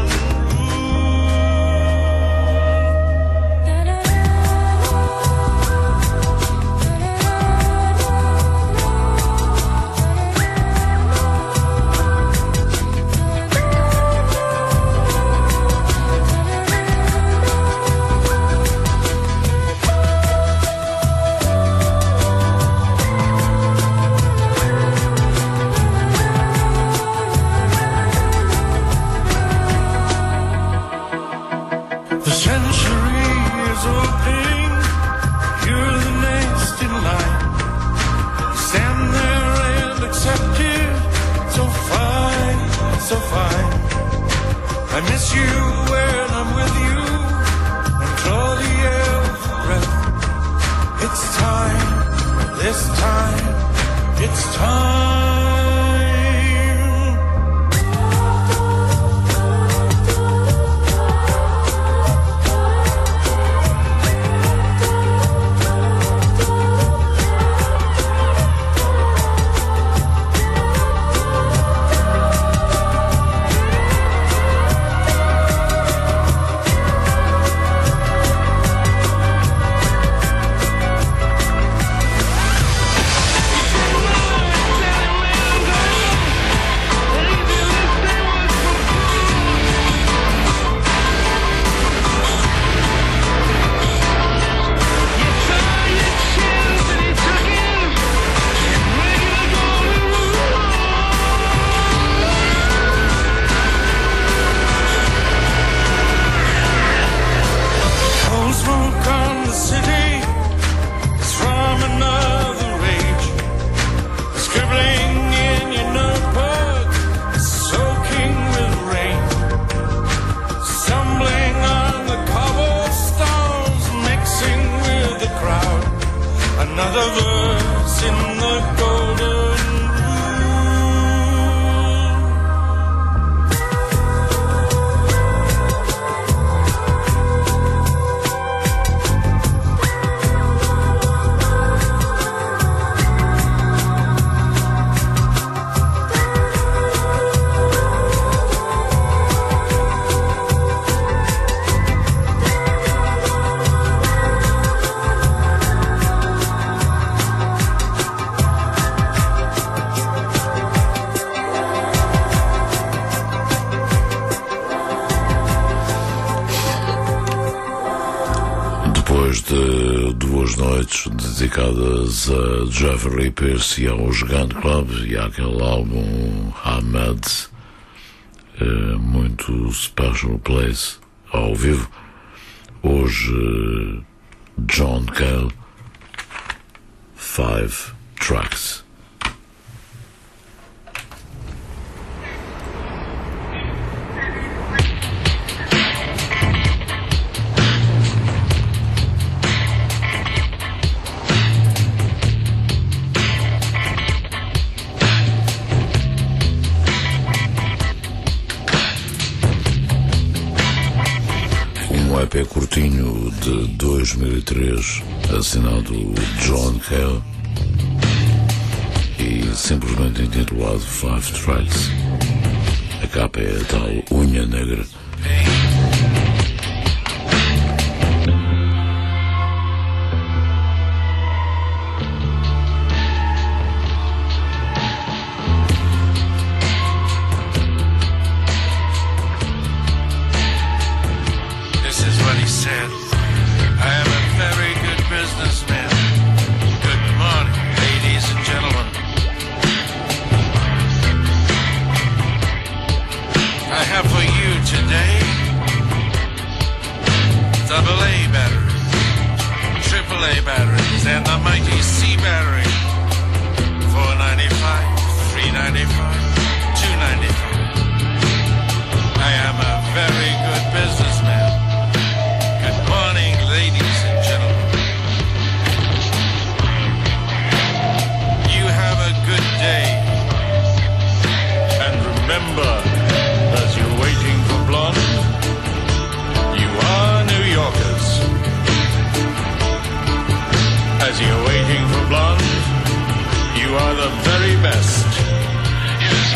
I miss you when I'm with you and claw the air for breath. It's time, this time, it's time. de duas noites dedicadas a Jeffrey Pierce e ao Gigante Club e àquele álbum Ahmed, é, muito Special Place ao vivo. Hoje John Cale, Five Tracks. Um E P curtinho de dois mil e três, assinado John Cale e simplesmente intitulado Five Tracks. A capa é a tal unha negra. This is what he said. I am a very good businessman. Good morning, ladies and gentlemen. I have for you today double A batteries, triple A batteries, and the mighty C battery. four ninety-five, three ninety-five, two ninety-five. I am a very good businessman. Good morning, ladies and gentlemen. You have a good day. And remember, as you're waiting for blonde, you are New Yorkers. As you're waiting for blonde, you are the very best. You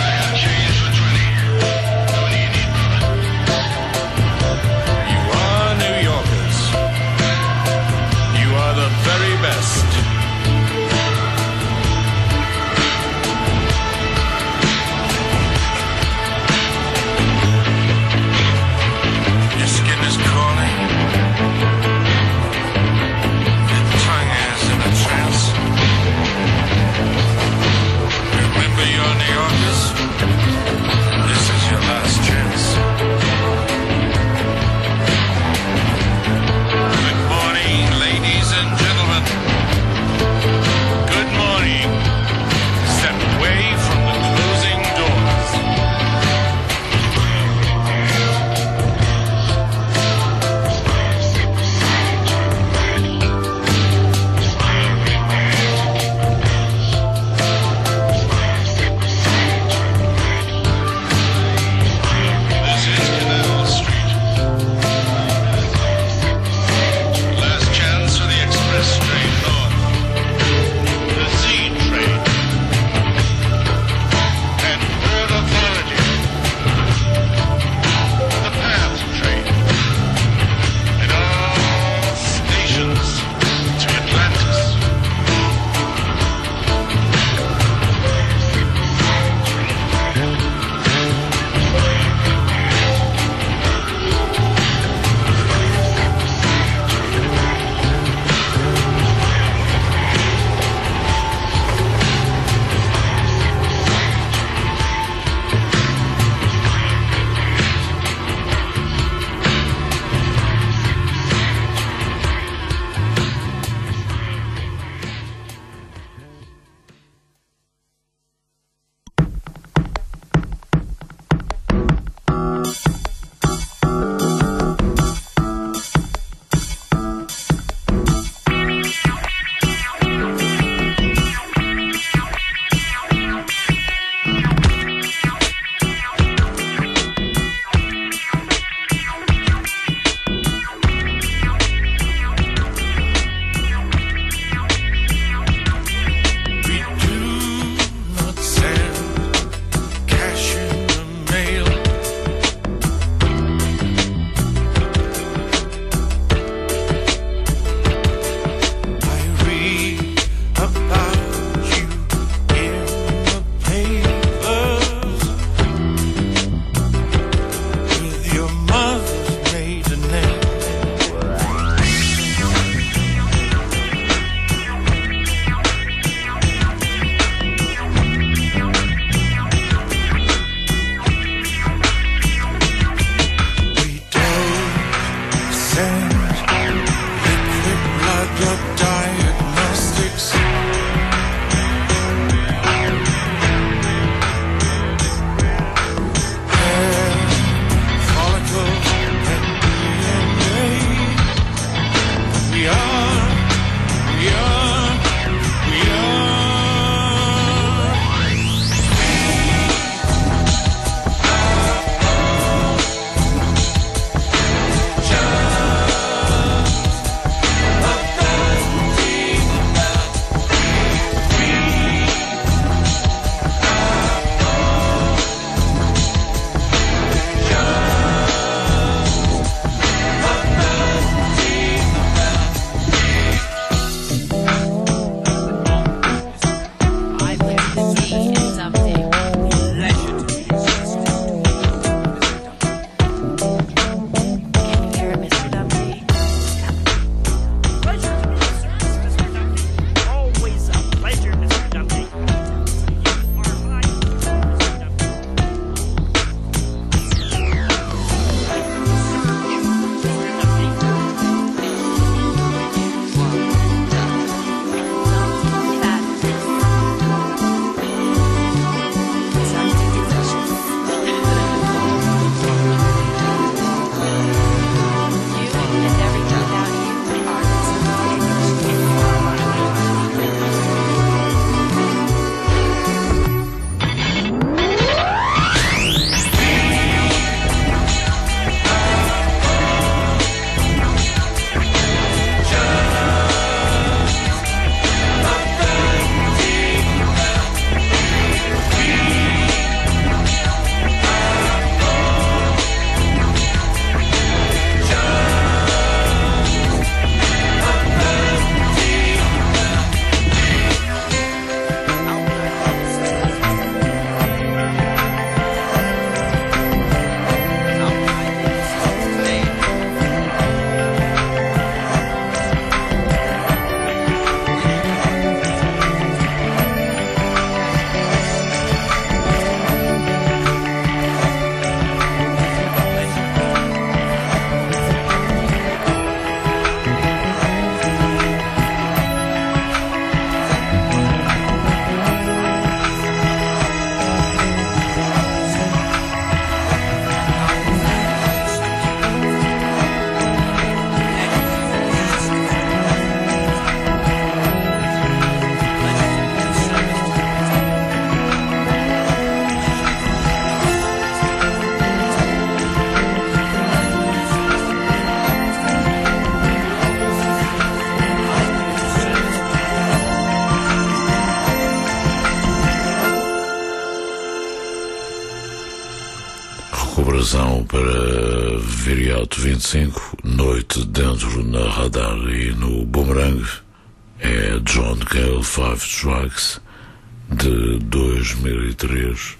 Recuperação para Viriato vinte e cinco, Noite Dentro na Radar e no Boomerang. É John Cale Five Tracks de dois mil e três.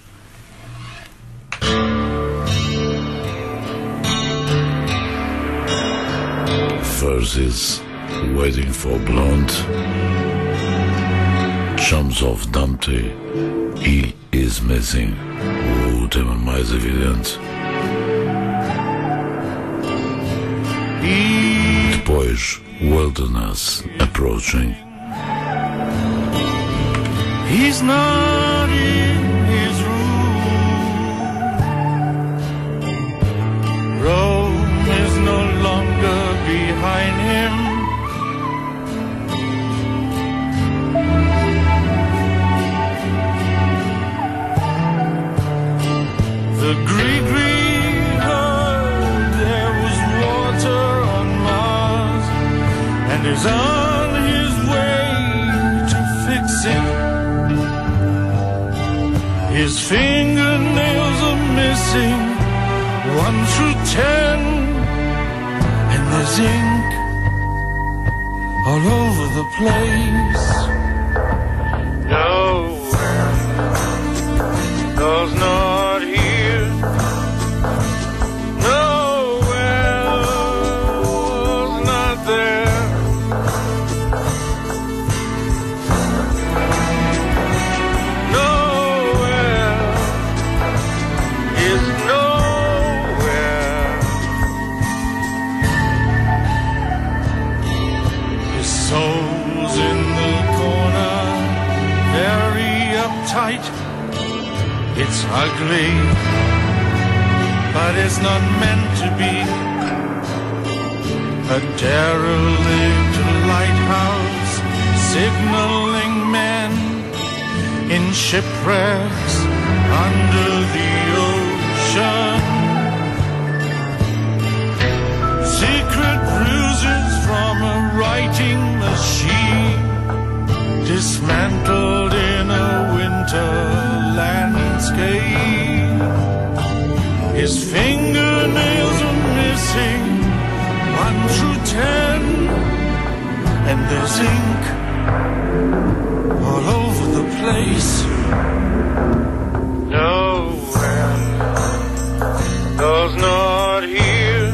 First is Waiting for Blonde, Chums of Dumpty, He is Missing, o tema mais evidente. Depois, Wilderness Approaching. He's not in his room. Rome is no longer behind him. The Greek river, there was water on Mars, and is on his way to fix it. His fingernails are missing, one through ten, and there's ink all over the place. Nowhere, God's not here. Nowhere, was not there. Souls in the corner, very uptight. It's ugly, but it's not meant to be. A derelict lighthouse signaling men in shipwrecks under the ocean. Secret bruises from a writing machine, dismantled in a winter landscape. His fingernails are missing, one through ten, and there's ink all over the place. Nowhere, God's not here.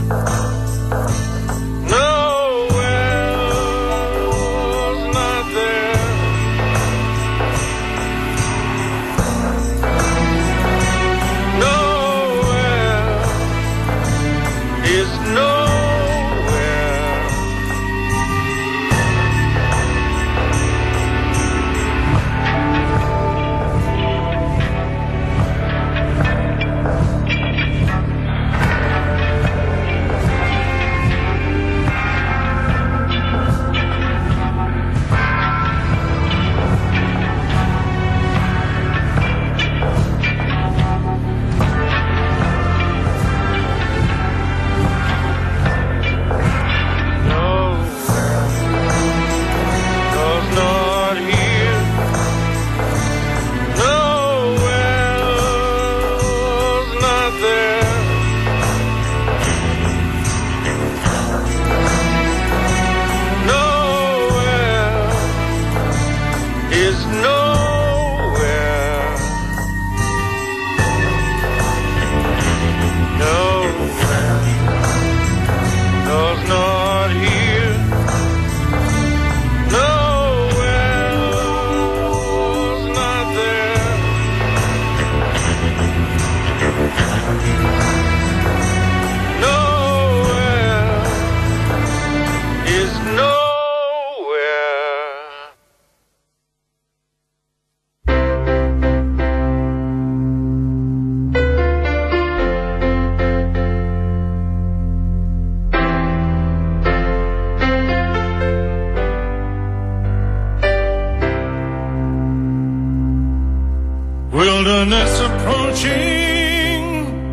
Wilderness approaching,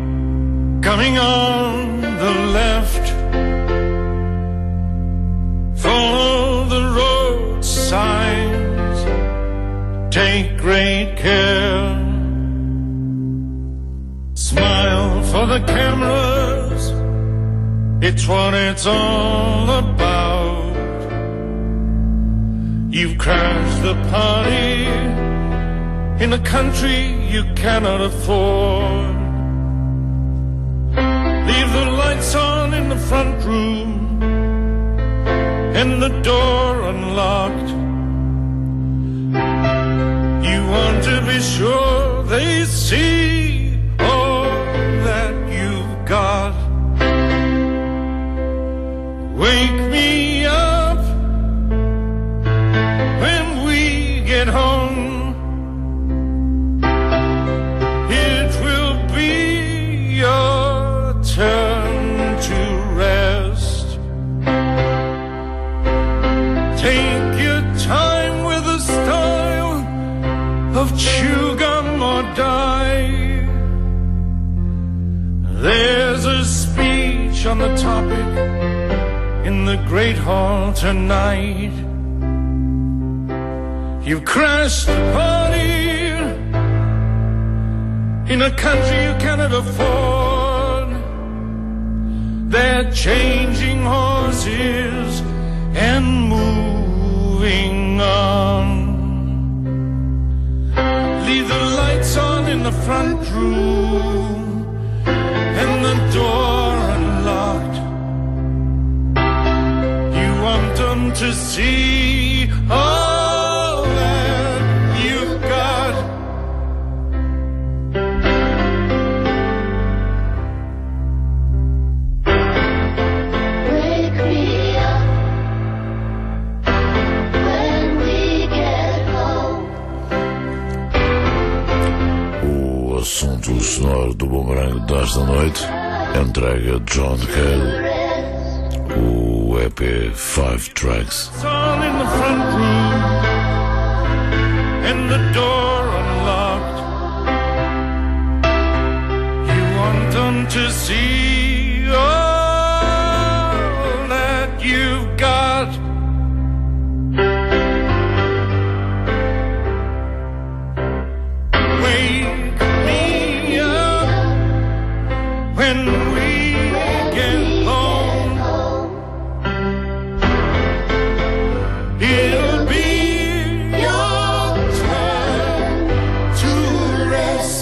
coming on the left. Follow the road signs, take great care. Smile for for the cameras, it's what it's all about. You've crashed the party in a country you cannot afford. Leave the lights on in the front room and the door unlocked. You want to be sure they see all that you've got. Wake me up when we get home. It will be your turn to rest. Take your time with the style of chew gum or die. There's a speech on the topic in the Great Hall tonight. You've crashed the party in a country you cannot afford. They're changing horses and moving on. Leave the lights on in the front room and the door unlocked. You want them to see all that you've got. Wake me up when we get home. O assunto sonoro do Boomerang desta noite entrega John Cale, o E P Five Tracks. On in the front room and the door unlocked. You want them to see all that you've got. Wake me up when we get home. It'll be your turn to rest.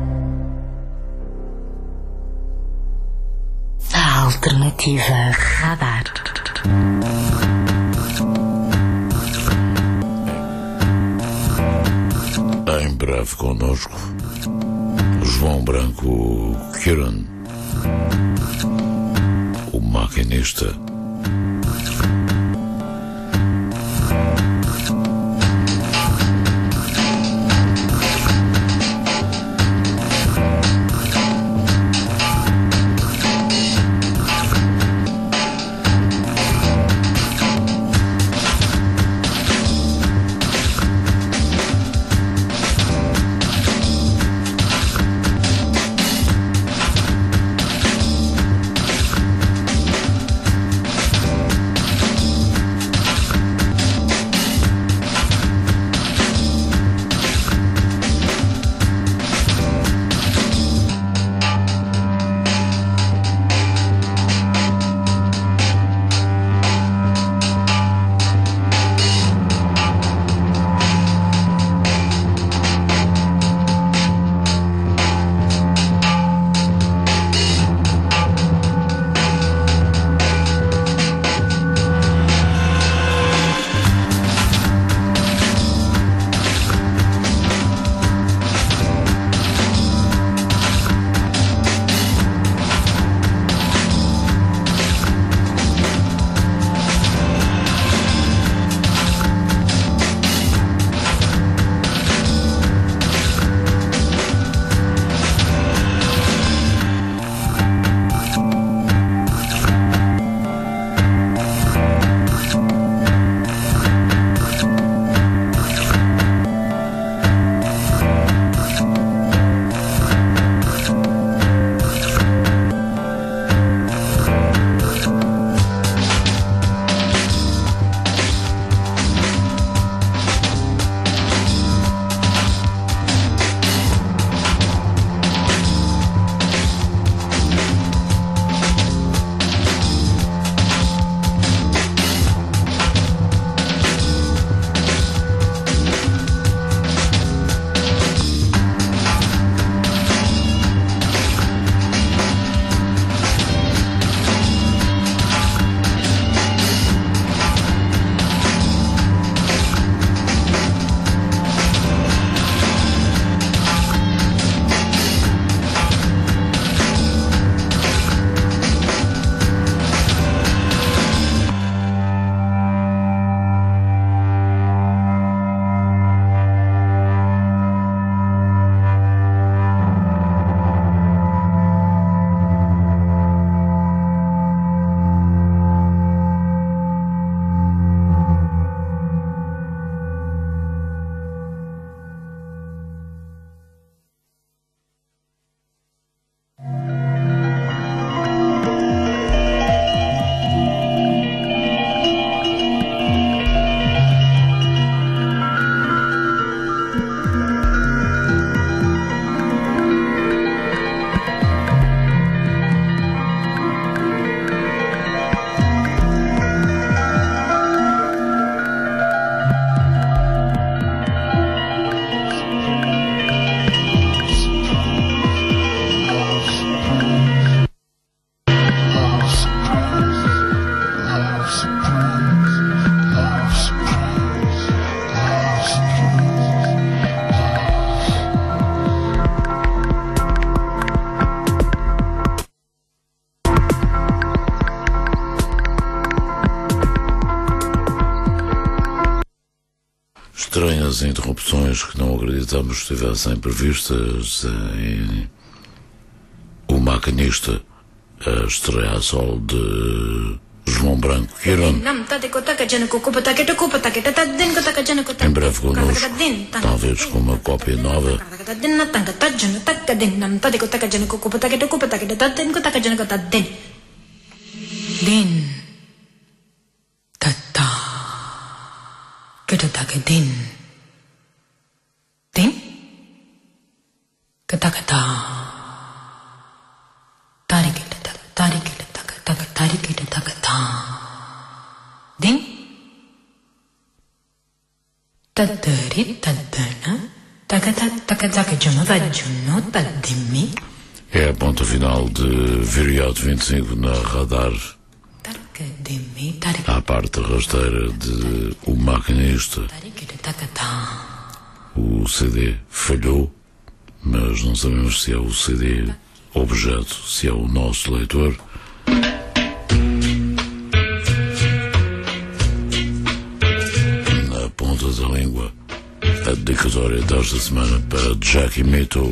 A alternativa Radar. Em breve connosco, João Branco Kieran, o maquinista. pequenas interrupções que não acreditamos que estivessem previstas em O Maquinista, a estreia a solo de João Branco Quirón. Em breve connosco, talvez com uma cópia nova. Din tata Ketataka din Din Katakata Tarikitaka Tarikitaka Taka Tarikitaka Din Tadari Tadana Takata Takataka Junova Juno Tadimi. É a ponta final de Viriato vinte e cinco na Radar. À parte rasteira de O Maquinista. O C D falhou, mas não sabemos se é o C D objeto, se é o nosso leitor. Na ponta da língua, a dedicatória desta semana para Jackie Mito.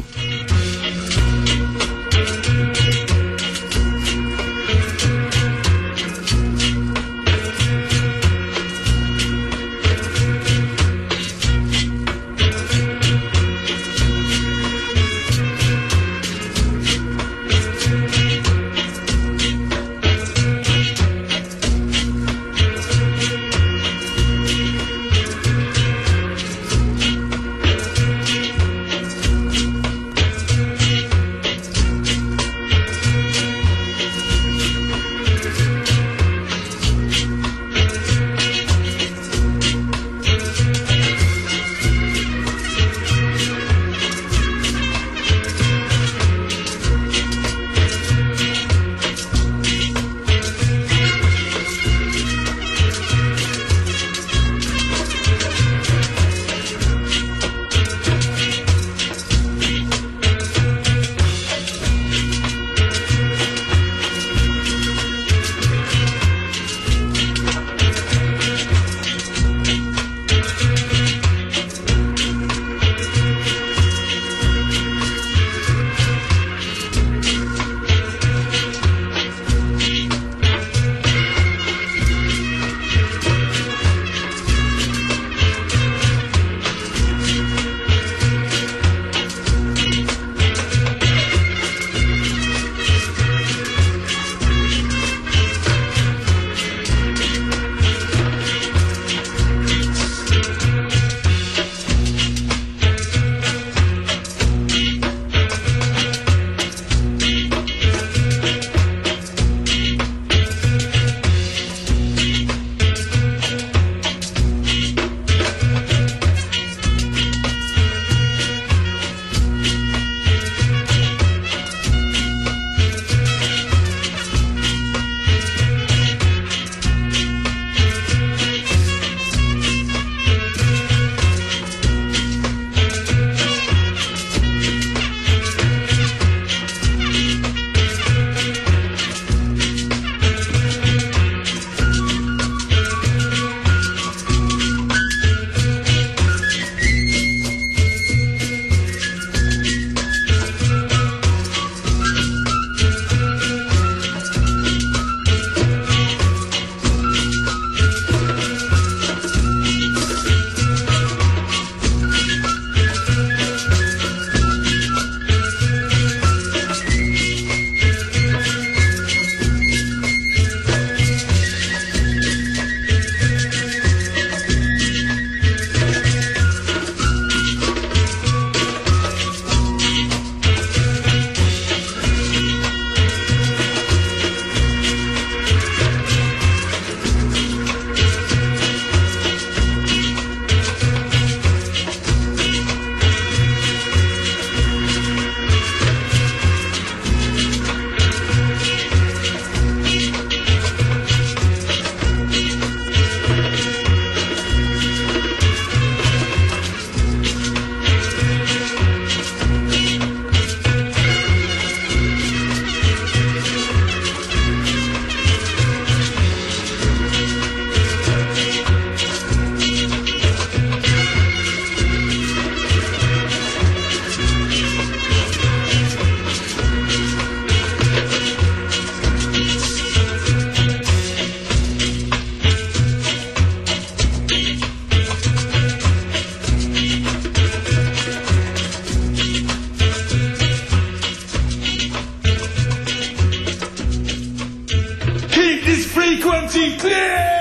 Frequency clear!